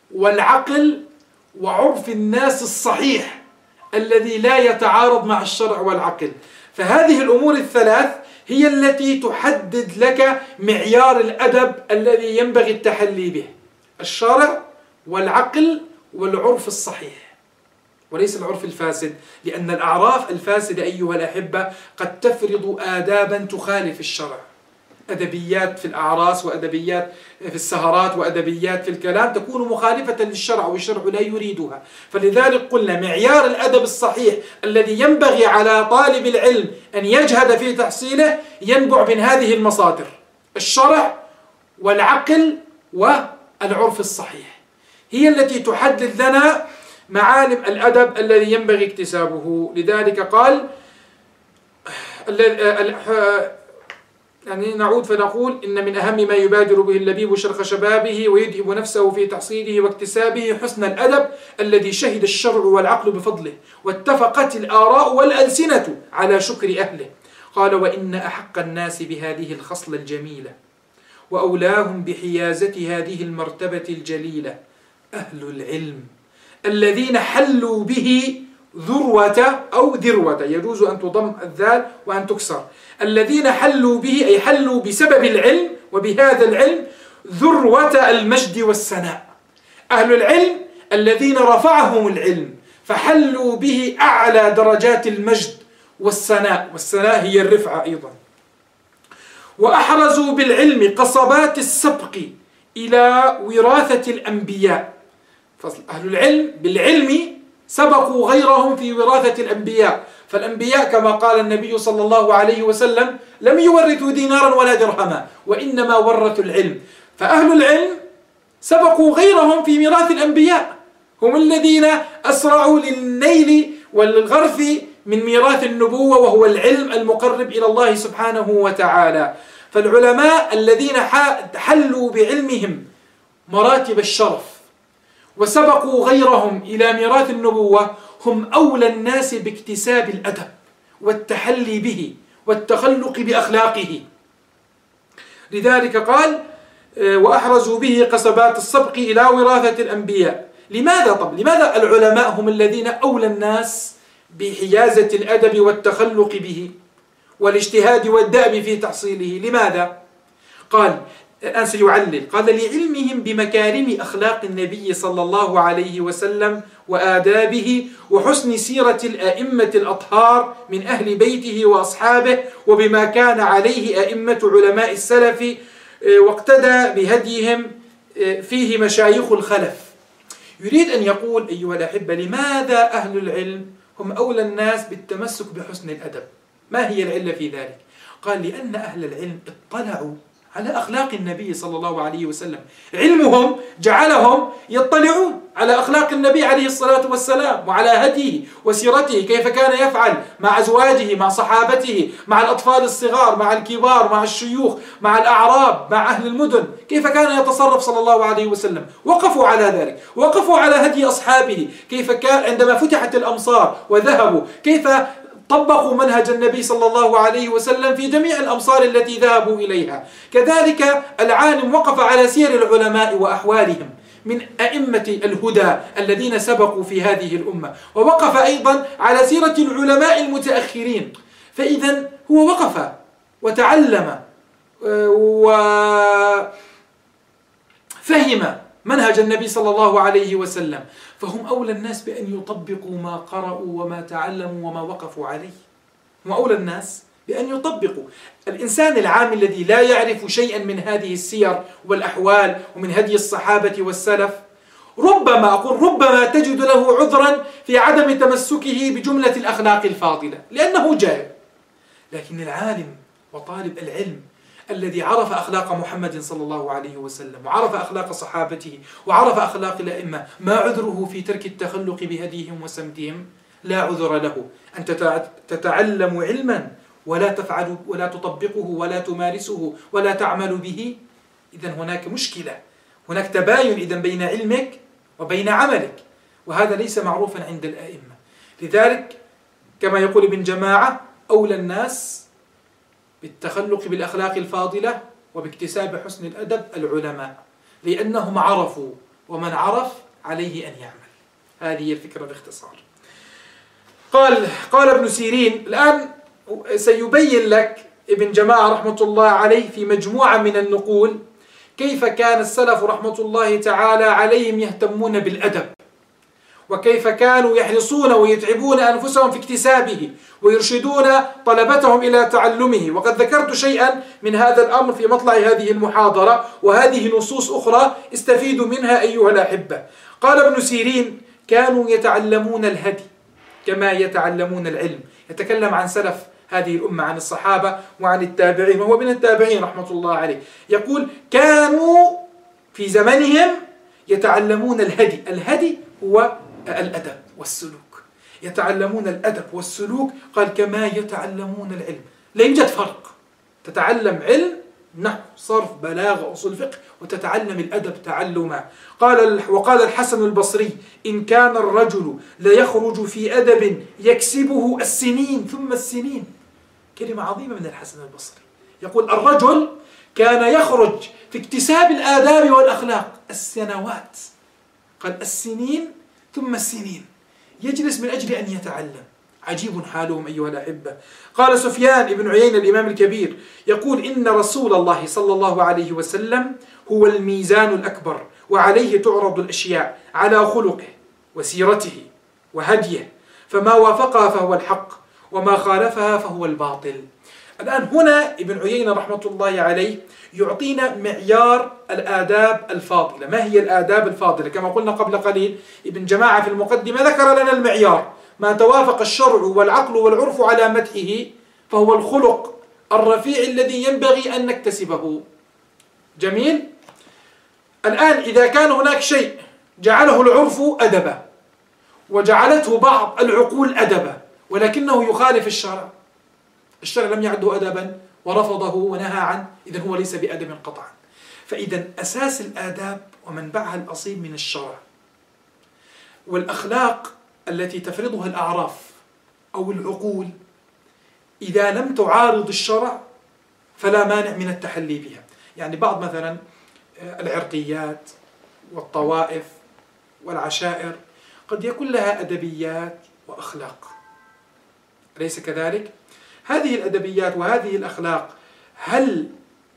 والعقل وعرف الناس الصحيح الذي لا يتعارض مع الشرع والعقل. فهذه الأمور الثلاث هي التي تحدد لك معيار الأدب الذي ينبغي التحلي به: الشرع والعقل والعرف الصحيح، وليس العرف الفاسد، لأن الأعراف الفاسدة أيها الأحبة قد تفرض آدابا تخالف الشرع، أدبيات في الأعراس وأدبيات في السهرات وأدبيات في الكلام تكون مخالفة للشرع والشرع لا يريدها. فلذلك قلنا معيار الأدب الصحيح الذي ينبغي على طالب العلم أن يجهد في تحصيله ينبع من هذه المصادر: الشرع والعقل والعرف الصحيح، هي التي تحدد لنا معالم الأدب الذي ينبغي اكتسابه. لذلك قال يعني نعود فنقول: إن من أهم ما يبادر به اللبيب شرخ شبابه ويدئب نفسه في تحصيله واكتسابه حسن الأدب الذي شهد الشرع والعقل بفضله واتفقت الآراء والألسنة على شكر أهله. قال: وإن أحق الناس بهذه الخصلة الجميلة وأولاهم بحيازة هذه المرتبة الجليلة أهل العلم الذين حلوا به ذروة أو ذروة، يجوز أن تضم الذال وأن تكسر، الذين حلوا به أي حلوا بسبب العلم وبهذا العلم ذروة المجد والسناء. أهل العلم الذين رفعهم العلم فحلوا به أعلى درجات المجد والسناء، والسناء هي الرفعة أيضا. وأحرزوا بالعلم قصبات السبق إلى وراثة الأنبياء. فأهل العلم بالعلم سبقوا غيرهم في وراثة الأنبياء، فالأنبياء كما قال النبي صلى الله عليه وسلم لم يورثوا دينارا ولا درهما وإنما ورثوا العلم. فأهل العلم سبقوا غيرهم في ميراث الأنبياء، هم الذين أسرعوا للنيل والغرف من ميراث النبوة وهو العلم المقرب إلى الله سبحانه وتعالى. فالعلماء الذين حلوا بعلمهم مراتب الشرف وسبقوا غيرهم إلى ميراث النبوة هم أولى الناس باكتساب الأدب والتحلي به والتخلق بأخلاقه. لذلك قال: وأحرزوا به قصبات السبق إلى وراثة الأنبياء. لماذا طب؟ لماذا العلماء هم الذين أولى الناس بحيازة الأدب والتخلق به والاجتهاد والدأب في تحصيله؟ لماذا؟ قال الآن سيعلل، قال: لعلمهم بمكارم أخلاق النبي صلى الله عليه وسلم وآدابه وحسن سيرة الأئمة الأطهار من أهل بيته وأصحابه وبما كان عليه أئمة علماء السلف واقتدى بهديهم فيه مشايخ الخلف. يريد أن يقول أيها الأحبة لماذا أهل العلم هم أولى الناس بالتمسك بحسن الأدب؟ ما هي العلة في ذلك؟ قال: لأن أهل العلم اطلعوا على أخلاق النبي صلى الله عليه وسلم، علمهم جعلهم يطلعون على أخلاق النبي عليه الصلاة والسلام وعلى هديه وسيرته، كيف كان يفعل مع أزواجه، مع صحابته، مع الأطفال الصغار، مع الكبار، مع الشيوخ، مع الأعراب، مع أهل المدن، كيف كان يتصرف صلى الله عليه وسلم. وقفوا على ذلك، وقفوا على هدي أصحابه، كيف كان عندما فتحت الأمصار وذهبوا كيف طبقوا منهج النبي صلى الله عليه وسلم في جميع الأمصار التي ذهبوا إليها. كذلك العالم وقف على سير العلماء وأحوالهم من أئمة الهدى الذين سبقوا في هذه الأمة، ووقف أيضا على سيرة العلماء المتأخرين. فإذا هو وقف وتعلم وفهم منهج النبي صلى الله عليه وسلم، فهم أولى الناس بأن يطبقوا ما قرأوا وما تعلموا وما وقفوا عليه. هم أولى الناس بأن يطبقوا. الإنسان العام الذي لا يعرف شيئا من هذه السير والأحوال ومن هدي الصحابة والسلف ربما أقول ربما تجد له عذرا في عدم تمسكه بجملة الأخلاق الفاضلة لأنه جاهل. لكن العالم وطالب العلم الذي عرف أخلاق محمد صلى الله عليه وسلم وعرف أخلاق صحابته وعرف أخلاق الأئمة، ما عذره في ترك التخلق بهديهم وسمتهم؟ لا عذر له. أن تتعلم علما ولا تفعل ولا تطبقه ولا تمارسه ولا تعمل به، إذن هناك مشكلة، هناك تباين إذن بين علمك وبين عملك، وهذا ليس معروفا عند الأئمة. لذلك كما يقول ابن جماعة أولى الناس بالتخلق بالأخلاق الفاضلة وباكتساب حسن الأدب العلماء، لأنهم عرفوا ومن عرف عليه أن يعمل. هذه هي الفكرة باختصار. قال قال ابن سيرين. الآن سيبين لك ابن جماعة رحمة الله عليه في مجموعة من النقول كيف كان السلف رحمة الله تعالى عليهم يهتمون بالأدب، وكيف كانوا يحرصون ويتعبون أنفسهم في اكتسابه ويرشدون طلبتهم إلى تعلمه. وقد ذكرت شيئا من هذا الأمر في مطلع هذه المحاضرة، وهذه نصوص أخرى استفيدوا منها أيها الأحبة. قال ابن سيرين: كانوا يتعلمون الهدي كما يتعلمون العلم. يتكلم عن سلف هذه الأمة، عن الصحابة وعن التابعين، وهو من التابعين رحمة الله عليه. يقول: كانوا في زمنهم يتعلمون الهدي. الهدي هو الأدب والسلوك، يتعلمون الأدب والسلوك. قال: كما يتعلمون العلم. لا يوجد فرق، تتعلم علم نحو صرف بلاغة أصول فقه، وتتعلم الأدب تعلما. قال وقال الحسن البصري: إن كان الرجل ليخرج في أدب يكسبه السنين ثم السنين. كلمة عظيمة من الحسن البصري، يقول الرجل كان يخرج في اكتساب الآداب والأخلاق السنوات، قال السنين ثم السنين، يجلس من أجل أن يتعلم. عجيب حالهم أيها الأحبة. قال سفيان بن عيينة الإمام الكبير يقول: إن رسول الله صلى الله عليه وسلم هو الميزان الأكبر، وعليه تعرض الأشياء على خلقه وسيرته وهديه، فما وافقها فهو الحق، وما خالفها فهو الباطل. الآن هنا ابن عيينة رحمة الله عليه يعطينا معيار الآداب الفاضلة. ما هي الآداب الفاضلة؟ كما قلنا قبل قليل، ابن جماعة في المقدمة ذكر لنا المعيار: ما توافق الشرع والعقل والعرف على مدحه فهو الخلق الرفيع الذي ينبغي أن نكتسبه. جميل. الآن إذا كان هناك شيء جعله العرف أدبا، وجعلته بعض العقول أدبا، ولكنه يخالف الشرع، الشرع لم يعده أدبا ورفضه ونهى عنه، إذن هو ليس بأدب قطعا. فإذا أساس الآداب ومنبعها الأصيل من الشرع، والأخلاق التي تفرضها الأعراف أو العقول إذا لم تعارض الشرع فلا مانع من التحلي بها. يعني بعض مثلا العرقيات والطوائف والعشائر قد يكون لها أدبيات وأخلاق، أليس كذلك؟ هذه الأدبيات وهذه الأخلاق هل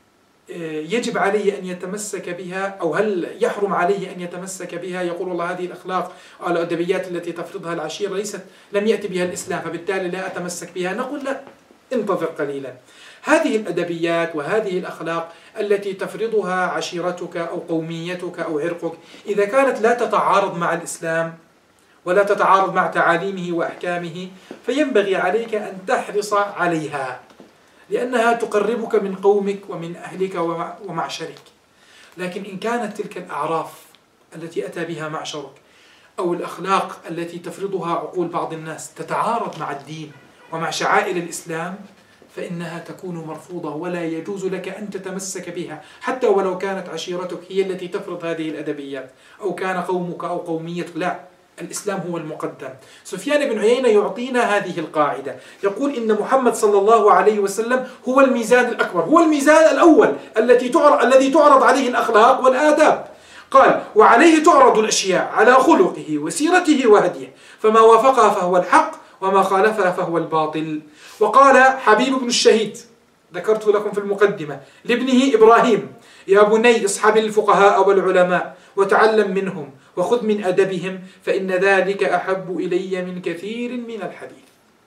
يجب عليه أن يتمسك بها أو هل يحرم عليه أن يتمسك بها؟ يقول والله هذه الأخلاق أو الأدبيات التي تفرضها العشيرة ليست لم يأتي بها الإسلام فبالتالي لا أتمسك بها. نقول لا، انتظر قليلا. هذه الأدبيات وهذه الأخلاق التي تفرضها عشيرتك أو قوميتك أو عرقك إذا كانت لا تتعارض مع الإسلام ولا تتعارض مع تعاليمه وأحكامه فينبغي عليك أن تحرص عليها، لأنها تقربك من قومك ومن أهلك ومعشرك. لكن إن كانت تلك الأعراف التي أتى بها معشرك أو الأخلاق التي تفرضها عقول بعض الناس تتعارض مع الدين ومع شعائر الإسلام فإنها تكون مرفوضة، ولا يجوز لك أن تتمسك بها حتى ولو كانت عشيرتك هي التي تفرض هذه الأدبيات أو كان قومك أو قوميتك. لا، الإسلام هو المقدم. سفيان بن عيينة يعطينا هذه القاعدة، يقول إن محمد صلى الله عليه وسلم هو الميزان الأكبر، هو الميزان الأول التي تعرض الذي تعرض عليه الأخلاق والآداب. قال: وعليه تعرض الأشياء على خلقه وسيرته وهديه، فما وافقها فهو الحق وما خالفها فهو الباطل. وقال حبيب بن الشهيد، ذكرت لكم في المقدمة، لابنه إبراهيم: يا بني اصحب الفقهاء والعلماء وتعلم منهم وخذ من أدبهم فإن ذلك أحب إلي من كثير من الحديث.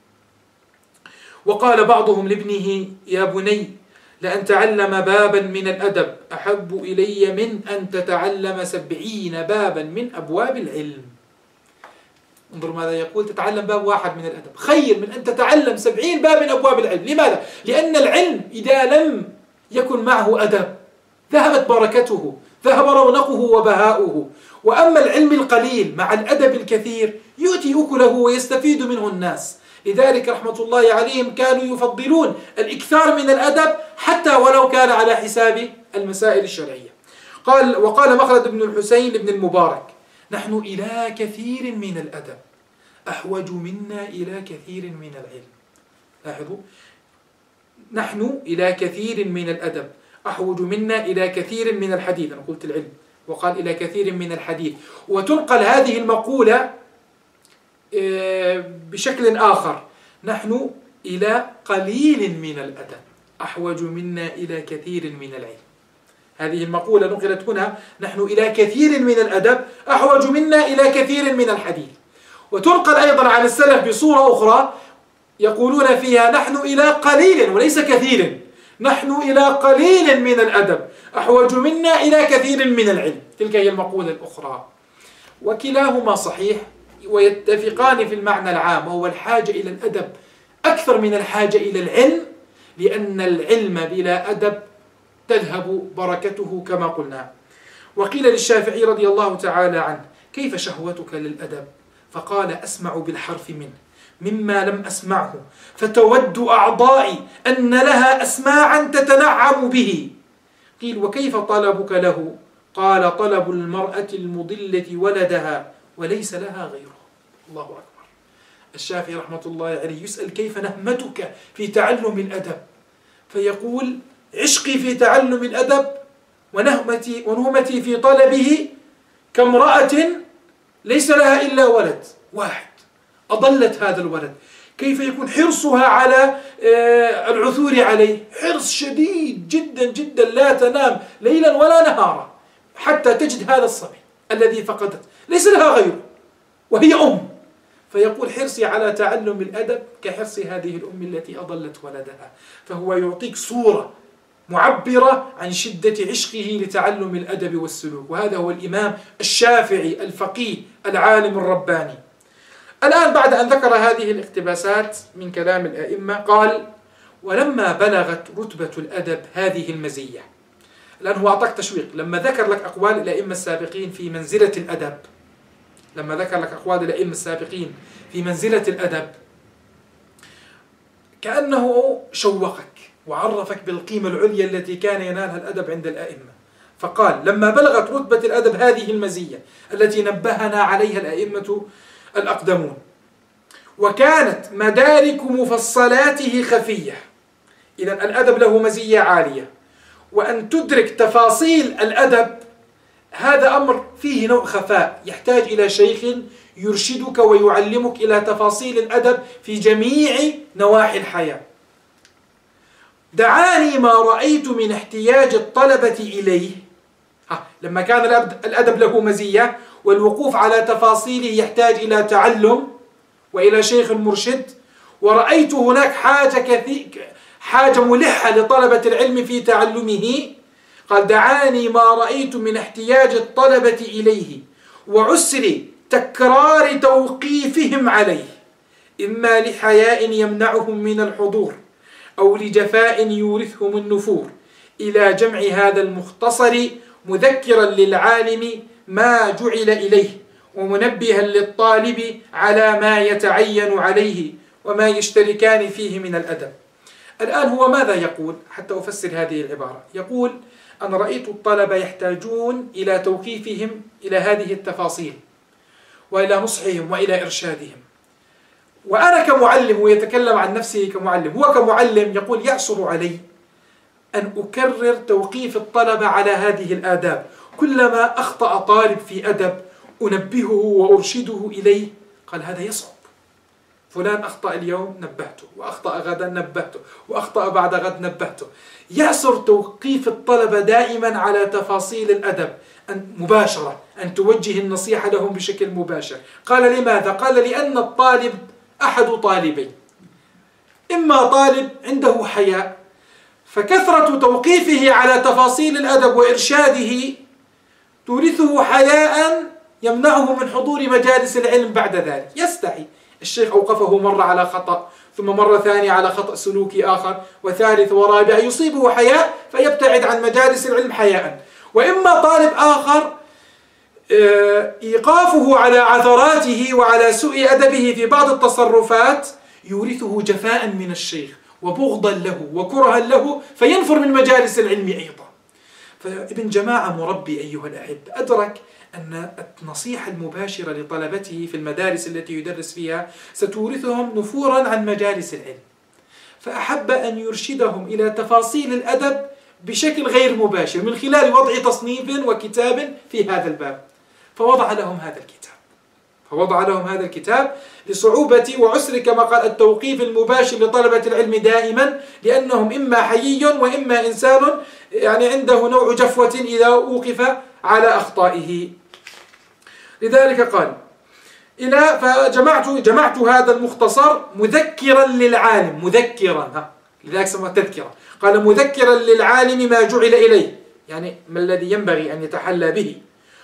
وقال بعضهم لابنه: يا بني لأن تعلم بابا من الأدب أحب إلي من أن تتعلم سبعين بابا من أبواب العلم. انظر ماذا يقول: تتعلم باب واحد من الأدب خير من أن تتعلم سبعين باب من أبواب العلم. لماذا؟ لأن العلم إذا لم يكن معه أدب ذهبت بركته، ذهب رونقه وبهاؤه. وأما العلم القليل مع الأدب الكثير يؤتي أكله ويستفيد منه الناس. لذلك رحمة الله عليهم كانوا يفضلون الإكثار من الأدب حتى ولو كان على حساب المسائل الشرعية. قال وقال مخلد بن الحسين بن المبارك: نحن إلى كثير من الأدب أحوج منا إلى كثير من العلم. لاحظوا، نحن إلى كثير من الأدب أحوج منا إلى كثير من الحديث. أنا قلت العلم، وقال إلى كثير من الحديث. وتنقل هذه المقولة بشكل آخر: نحن إلى قليل من الأدب أحوج منا إلى كثير من العلم. هذه المقولة نقلت هنا: نحن إلى كثير من الأدب أحوج منا إلى كثير من الحديث. وتنقل أيضا عن السلف بصورة أخرى يقولون فيها: نحن إلى قليل وليس كثير، نحن إلى قليل من الأدب أحوج منا إلى كثير من العلم. تلك هي المقولة الأخرى، وكلاهما صحيح ويتفقان في المعنى العام، وهو الحاجة إلى الأدب أكثر من الحاجة إلى العلم، لأن العلم بلا أدب تذهب بركته كما قلنا. وقيل للشافعي رضي الله تعالى عنه: كيف شهوتك للأدب؟ فقال: أسمع بالحرف منه مما لم أسمعه، فتود أعضائي أن لها أسماعا تتنعم به. قيل: وكيف طلبك له؟ قال: طلب المرأة المضلة ولدها وليس لها غيره. الله أكبر. الشافعي رحمة الله عليه يسأل: كيف نهمتك في تعلم الأدب؟ فيقول: عشقي في تعلم الأدب ونهمتي ونهمتي في طلبه كامرأة ليس لها إلا ولد واحد أضلت هذا الولد، كيف يكون حرصها على العثور عليه؟ حرص شديد جدا جدا، لا تنام ليلا ولا نهارا حتى تجد هذا الصبي الذي فقدت ليس لها غيره وهي أم. فيقول: حرصي على تعلم الأدب كحرص هذه الأم التي أضلت ولدها. فهو يعطيك صورة معبرة عن شدة عشقه لتعلم الأدب والسلوك. وهذا هو الإمام الشافعي الفقيه العالم الرباني. الآن بعد أن ذكر هذه الاقتباسات من كلام الأئمة قال: ولما بلغت رتبة الأدب هذه المزية. الآن هو أعطاك تشويق لما ذكر لك أقوال الأئمة السابقين في منزلة الأدب، لما ذكر لك أقوال الأئمة السابقين في منزلة الأدب كأنه شوقك وعرفك بالقيمة العليا التي كان ينالها الأدب عند الأئمة. فقال: لما بلغت رتبة الأدب هذه المزية التي نبهنا عليها الأئمة الأقدمون، وكانت مدارك مفصلاته خفية. إذن الأدب له مزية عالية، وأن تدرك تفاصيل الأدب هذا أمر فيه نوع خفاء، يحتاج إلى شيخ يرشدك ويعلمك إلى تفاصيل الأدب في جميع نواحي الحياة. دعاني ما رأيت من احتياج الطلبة إليه. ها لما كان الأدب له مزية والوقوف على تفاصيله يحتاج إلى تعلم وإلى شيخ مرشد، ورأيت هناك حاجة كثير حاجة ملحة لطلبة العلم في تعلمه. قال: دعاني ما رأيت من احتياج الطلبة إليه وعسر تكرار توقيفهم عليه، إما لحياء يمنعهم من الحضور أو لجفاء يورثهم النفور، إلى جمع هذا المختصر مذكرا للعالم ما جعل إليه، ومنبها للطالب على ما يتعين عليه وما يشتركان فيه من الأدب. الآن هو ماذا يقول حتى أفسر هذه العبارة؟ يقول: أنا رأيت الطلبة يحتاجون إلى توقيفهم إلى هذه التفاصيل وإلى نصحهم وإلى إرشادهم، وأنا كمعلم، ويتكلم عن نفسه كمعلم، هو كمعلم يقول: يعصر علي أن أكرر توقيف الطلبة على هذه الآداب. كلما أخطأ طالب في أدب أنبهه وأرشده إليه. قال: هذا يصعب، فلان أخطأ اليوم نبهته، وأخطأ غدا نبهته، وأخطأ بعد غد نبهته. يعصر توقيف الطلبة دائما على تفاصيل الأدب أن مباشرة، أن توجه النصيحة لهم بشكل مباشر. قال: لماذا؟ قال: لأن الطالب أحد طالبين، إما طالب عنده حياء، فكثرة توقيفه على تفاصيل الأدب وإرشاده تورثه حياء يمنعه من حضور مجالس العلم بعد ذلك، يستحي. الشيخ أوقفه مرة على خطأ، ثم مرة ثانية على خطأ سلوكي آخر، وثالث ورابع، يصيبه حياء فيبتعد عن مجالس العلم حياء. وإما طالب آخر إيقافه على عثراته وعلى سوء أدبه في بعض التصرفات يورثه جفاء من الشيخ وبغضا له وكرها له، فينفر من مجالس العلم أيضا. فابن جماعة مربي أيها الأحب أدرك أن النصيحة المباشرة لطلبته في المدارس التي يدرس فيها ستورثهم نفورا عن مجالس العلم، فأحب أن يرشدهم إلى تفاصيل الأدب بشكل غير مباشر من خلال وضع تصنيف وكتاب في هذا الباب، فوضع لهم هذا الكتاب فوضع لهم هذا الكتاب لصعوبة وعسر كما قال التوقيف المباشر لطلبة العلم دائما، لأنهم إما حيي وإما إنسان يعني عنده نوع جفوة إذا وقف على أخطائه. لذلك قال إلى فجمعت جمعت هذا المختصر مذكرا للعالم مذكرا ها لذلك سمى تذكرة. قال مذكرا للعالم ما جعل إليه، يعني ما الذي ينبغي أن يتحلى به،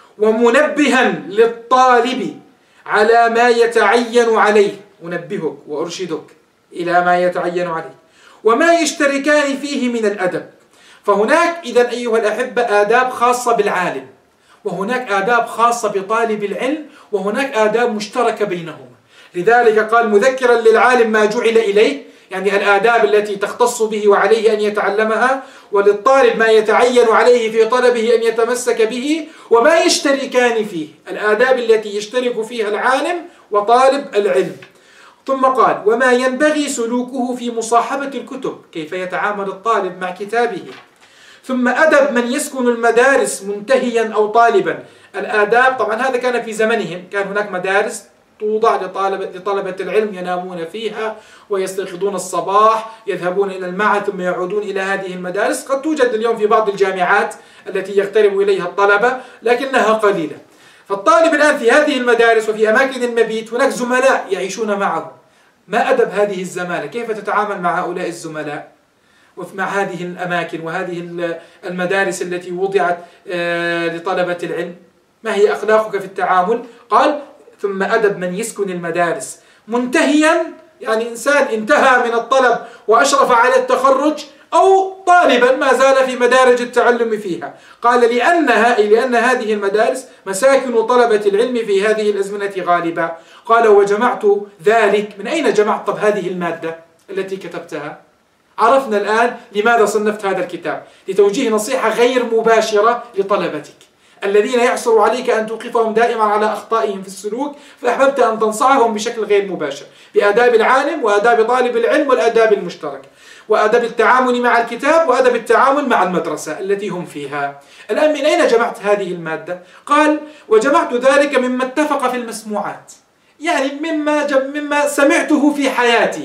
ومنبها للطالب على ما يتعين عليه، أنبهك وأرشدك إلى ما يتعين عليه، وما يشتركان فيه من الأدب. فهناك إذن أيها الأحبة آداب خاصة بالعالم، وهناك آداب خاصة بطالب العلم، وهناك آداب مشتركة بينهما. لذلك قال مذكرا للعالم ما جعل إليه، يعني الآداب التي تختص به وعليه أن يتعلمها، وللطالب ما يتعين عليه في طلبه أن يتمسك به، وما يشتركان فيه، الآداب التي يشترك فيها العالم وطالب العلم. ثم قال وما ينبغي سلوكه في مصاحبة الكتب، كيف يتعامل الطالب مع كتابه. ثم أدب من يسكن المدارس منتهيا أو طالبا، الآداب طبعا هذا كان في زمنهم، كان هناك مدارس توضع لطالبة, لطلبة العلم ينامون فيها ويستيقظون الصباح يذهبون إلى المعهد ثم يعودون إلى هذه المدارس. قد توجد اليوم في بعض الجامعات التي يقترب إليها الطلبة لكنها قليلة. فالطالب الآن في هذه المدارس وفي أماكن المبيت هناك زملاء يعيشون معه. ما أدب هذه الزمالة؟ كيف تتعامل مع هؤلاء الزملاء ومع هذه الأماكن وهذه المدارس التي وضعت لطلبة العلم؟ ما هي أخلاقك في التعامل؟ قال ثم أدب من يسكن المدارس منتهيا، يعني إنسان انتهى من الطلب وأشرف على التخرج، أو طالبا ما زال في مدارج التعلم فيها. قال لأنها أي لأن هذه المدارس مساكن طلبة العلم في هذه الأزمنة غالبا. قال وجمعت ذلك. من أين جمعت طب هذه المادة التي كتبتها؟ عرفنا الآن لماذا صنفت هذا الكتاب، لتوجيه نصيحة غير مباشرة لطلبتك الذين يعصر عليك أن توقفهم دائما على أخطائهم في السلوك، فأحببت أن تنصحهم بشكل غير مباشر بآداب العالم وآداب طالب العلم والآداب المشتركة، وآداب التعامل مع الكتاب وآداب التعامل مع المدرسة التي هم فيها. الآن من أين جمعت هذه المادة؟ قال وجمعت ذلك مما اتفق في المسموعات، يعني مما, مما سمعته في حياتي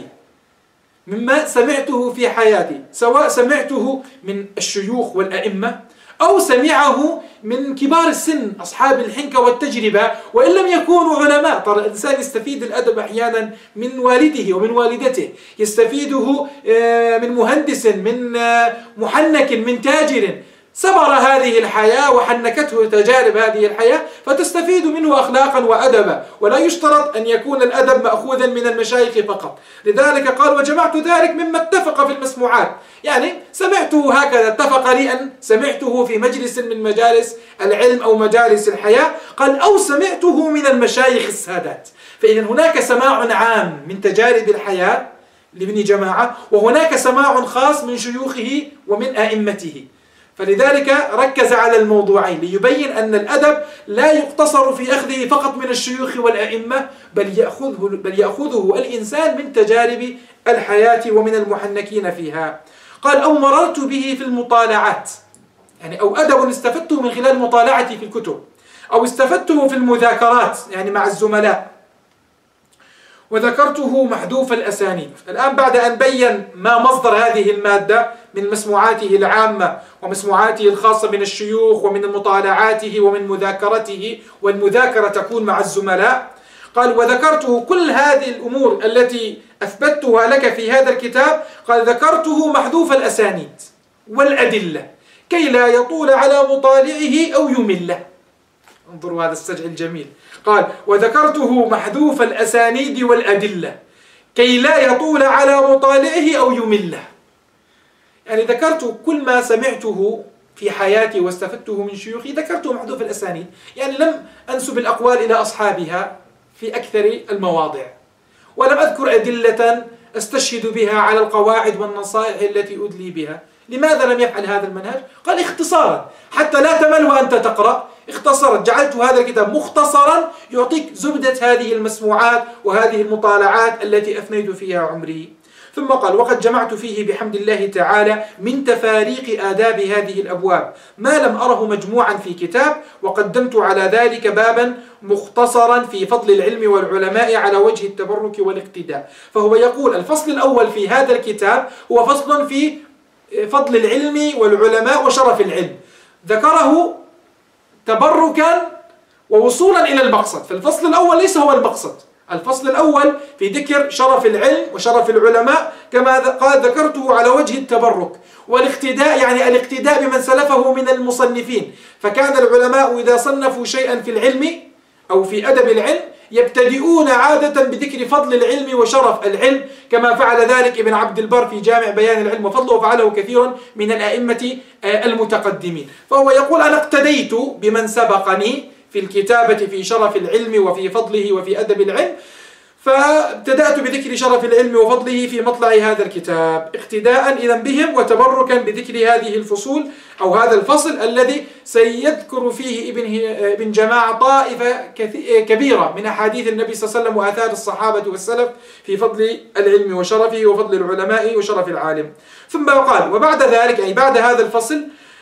مما سمعته في حياتي سواء سمعته من الشيوخ والأئمة أو سمعه من كبار السن أصحاب الحنكة والتجربة، وإن لم يكونوا علماء. ترى الإنسان يستفيد الأدب أحيانا من والده ومن والدته، يستفيده من مهندس، من محنك، من تاجر سبر هذه الحياة وحنكته تجارب هذه الحياة، فتستفيد منه أخلاقا وأدبا، ولا يشترط أن يكون الأدب مأخوذا من المشايخ فقط. لذلك قال وجمعت ذلك مما اتفق في المسموعات، يعني سمعته هكذا، اتفق لي أن سمعته في مجلس من مجالس العلم أو مجالس الحياة. قال أو سمعته من المشايخ السادات. فإذا هناك سماع عام من تجارب الحياة لابن جماعة، وهناك سماع خاص من شيوخه ومن أئمته. فلذلك ركز على الموضوعين ليبين أن الأدب لا يقتصر في أخذه فقط من الشيوخ والأئمة، بل يأخذه, بل يأخذه الإنسان من تجارب الحياة ومن المحنكين فيها. قال أو مررت به في المطالعات، يعني أو أدب استفدته من خلال مطالعتي في الكتب، أو استفدته في المذاكرات يعني مع الزملاء، وذكرته محذوف الأسانيد. الآن بعد أن بين ما مصدر هذه المادة من مسموعاته العامة ومسموعاته الخاصة من الشيوخ ومن مطالعاته ومن مذاكرته، والمذاكرة تكون مع الزملاء، قال وذكرته كل هذه الأمور التي أثبتها لك في هذا الكتاب، قال ذكرته محذوف الأسانيد والأدلة كي لا يطول على مطالعه أو يمله. انظروا هذا السجع الجميل. قال وذكرته محذوف الأسانيد والأدلة كي لا يطول على مطالعه أو يمله. يعني ذكرت كل ما سمعته في حياتي واستفدته من شيوخي، ذكرته محذوف الأسانيد، يعني لم أنسب الأقوال إلى أصحابها في أكثر المواضع، ولم أذكر أدلة أستشهد بها على القواعد والنصائح التي أدلي بها. لماذا لم يفعل هذا المنهج؟ قال اختصارا حتى لا تمل وأنت تقرأ، اختصرت، جعلت هذا الكتاب مختصرا يعطيك زبدة هذه المسموعات وهذه المطالعات التي أفنيت فيها عمري. ثم قال: وقد جمعت فيه بحمد الله تعالى من تفاريق آداب هذه الأبواب ما لم أره مجموعا في كتاب، وقدمت على ذلك بابا مختصرا في فضل العلم والعلماء على وجه التبرك والاقتداء. فهو يقول الفصل الأول في هذا الكتاب هو فصل في فضل العلم والعلماء وشرف العلم، ذكره تبركا ووصولا إلى المقصد. فالفصل الأول ليس هو المقصد، الفصل الأول في ذكر شرف العلم وشرف العلماء كما قال ذكرته على وجه التبرك والاقتداء، يعني الاقتداء بمن سلفه من المصنفين. فكان العلماء إذا صنفوا شيئا في العلم أو في أدب العلم يبتدئون عادة بذكر فضل العلم وشرف العلم، كما فعل ذلك ابن عبد البر في جامع بيان العلم وفضله، وفعله كثير من الأئمة المتقدمين. فهو يقول: أنا اقتديت بمن سبقني في الكتابة في شرف العلم وفي فضله وفي أدب العلم، فابتدأت بذكر شرف العلم وفضله في مطلع هذا الكتاب اقتداء إذن بهم وتبركا بذكر هذه الفصول أو هذا الفصل الذي سيذكر فيه ابن ابن جماعة طائفة كبيرة من أحاديث النبي صلى الله عليه وسلم وآثار الصحابة والسلف في فضل العلم وشرفه وفضل العلماء وشرف العالم. ثم قال: وبعد ذلك، يعني بعد هذا الفصل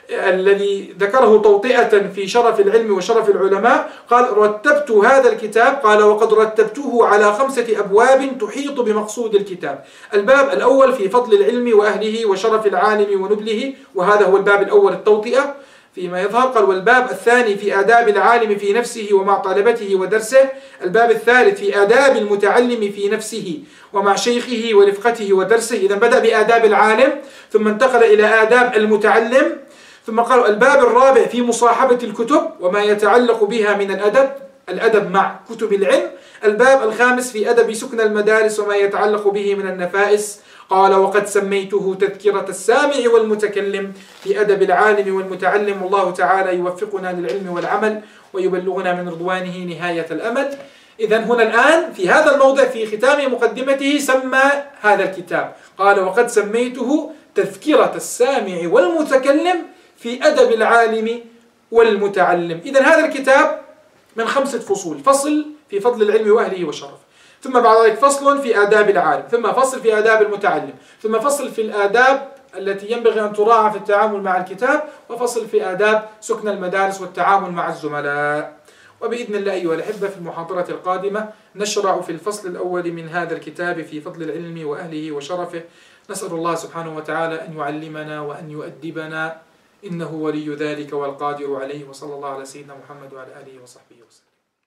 الذي ذكره توطئة في شرف العلم وشرف العلماء، قال: رتبت هذا الكتاب، قال: وقد رتبته على خمسة أبواب تحيط بمقصود الكتاب. الباب الأول في فضل العلم وأهله وشرف العالم ونبله، وهذا هو الباب الأول التوطئة فيما يظهر. قال: والباب الثاني في آداب العالم في نفسه ومع طلبته ودرسه. الباب الثالث في آداب المتعلم في نفسه ومع شيخه ورفقته ودرسه. إذن بدأ بآداب العالم ثم انتقل إلى آداب المتعلم. ثم قال: الباب الرابع في مصاحبة الكتب وما يتعلق بها من الأدب، الأدب مع كتب العلم. الباب الخامس في أدب سكن المدارس وما يتعلق به من النفائس. قال: وقد سميته تذكرة السامع والمتكلم في أدب العالم والمتعلم. والله تعالى يوفقنا للعلم والعمل ويبلغنا من رضوانه نهاية الأمل. إذن هنا الآن في هذا الموضع في ختام مقدمته سمى هذا الكتاب، قال: وقد سميته تذكرة السامع والمتكلم في أدب العالم والمتعلم. إذن هذا الكتاب من خمسة فصول: فصل في فضل العلم وأهله وشرف، ثم بعد ذلك فصل في آداب العالم، ثم فصل في آداب المتعلم، ثم فصل في الآداب التي ينبغي أن تراعى في التعامل مع الكتاب، وفصل في آداب سكن المدارس والتعامل مع الزملاء. وبإذن الله أيها الأحبة في المحاضرة القادمة نشرع في الفصل الأول من هذا الكتاب في فضل العلم وأهله وشرفه. نسأل الله سبحانه وتعالى أن يعلمنا وأن يؤدبنا، إنه ولي ذلك والقادر عليه. وصلى الله على سيدنا محمد وعلى آله وصحبه وسلم.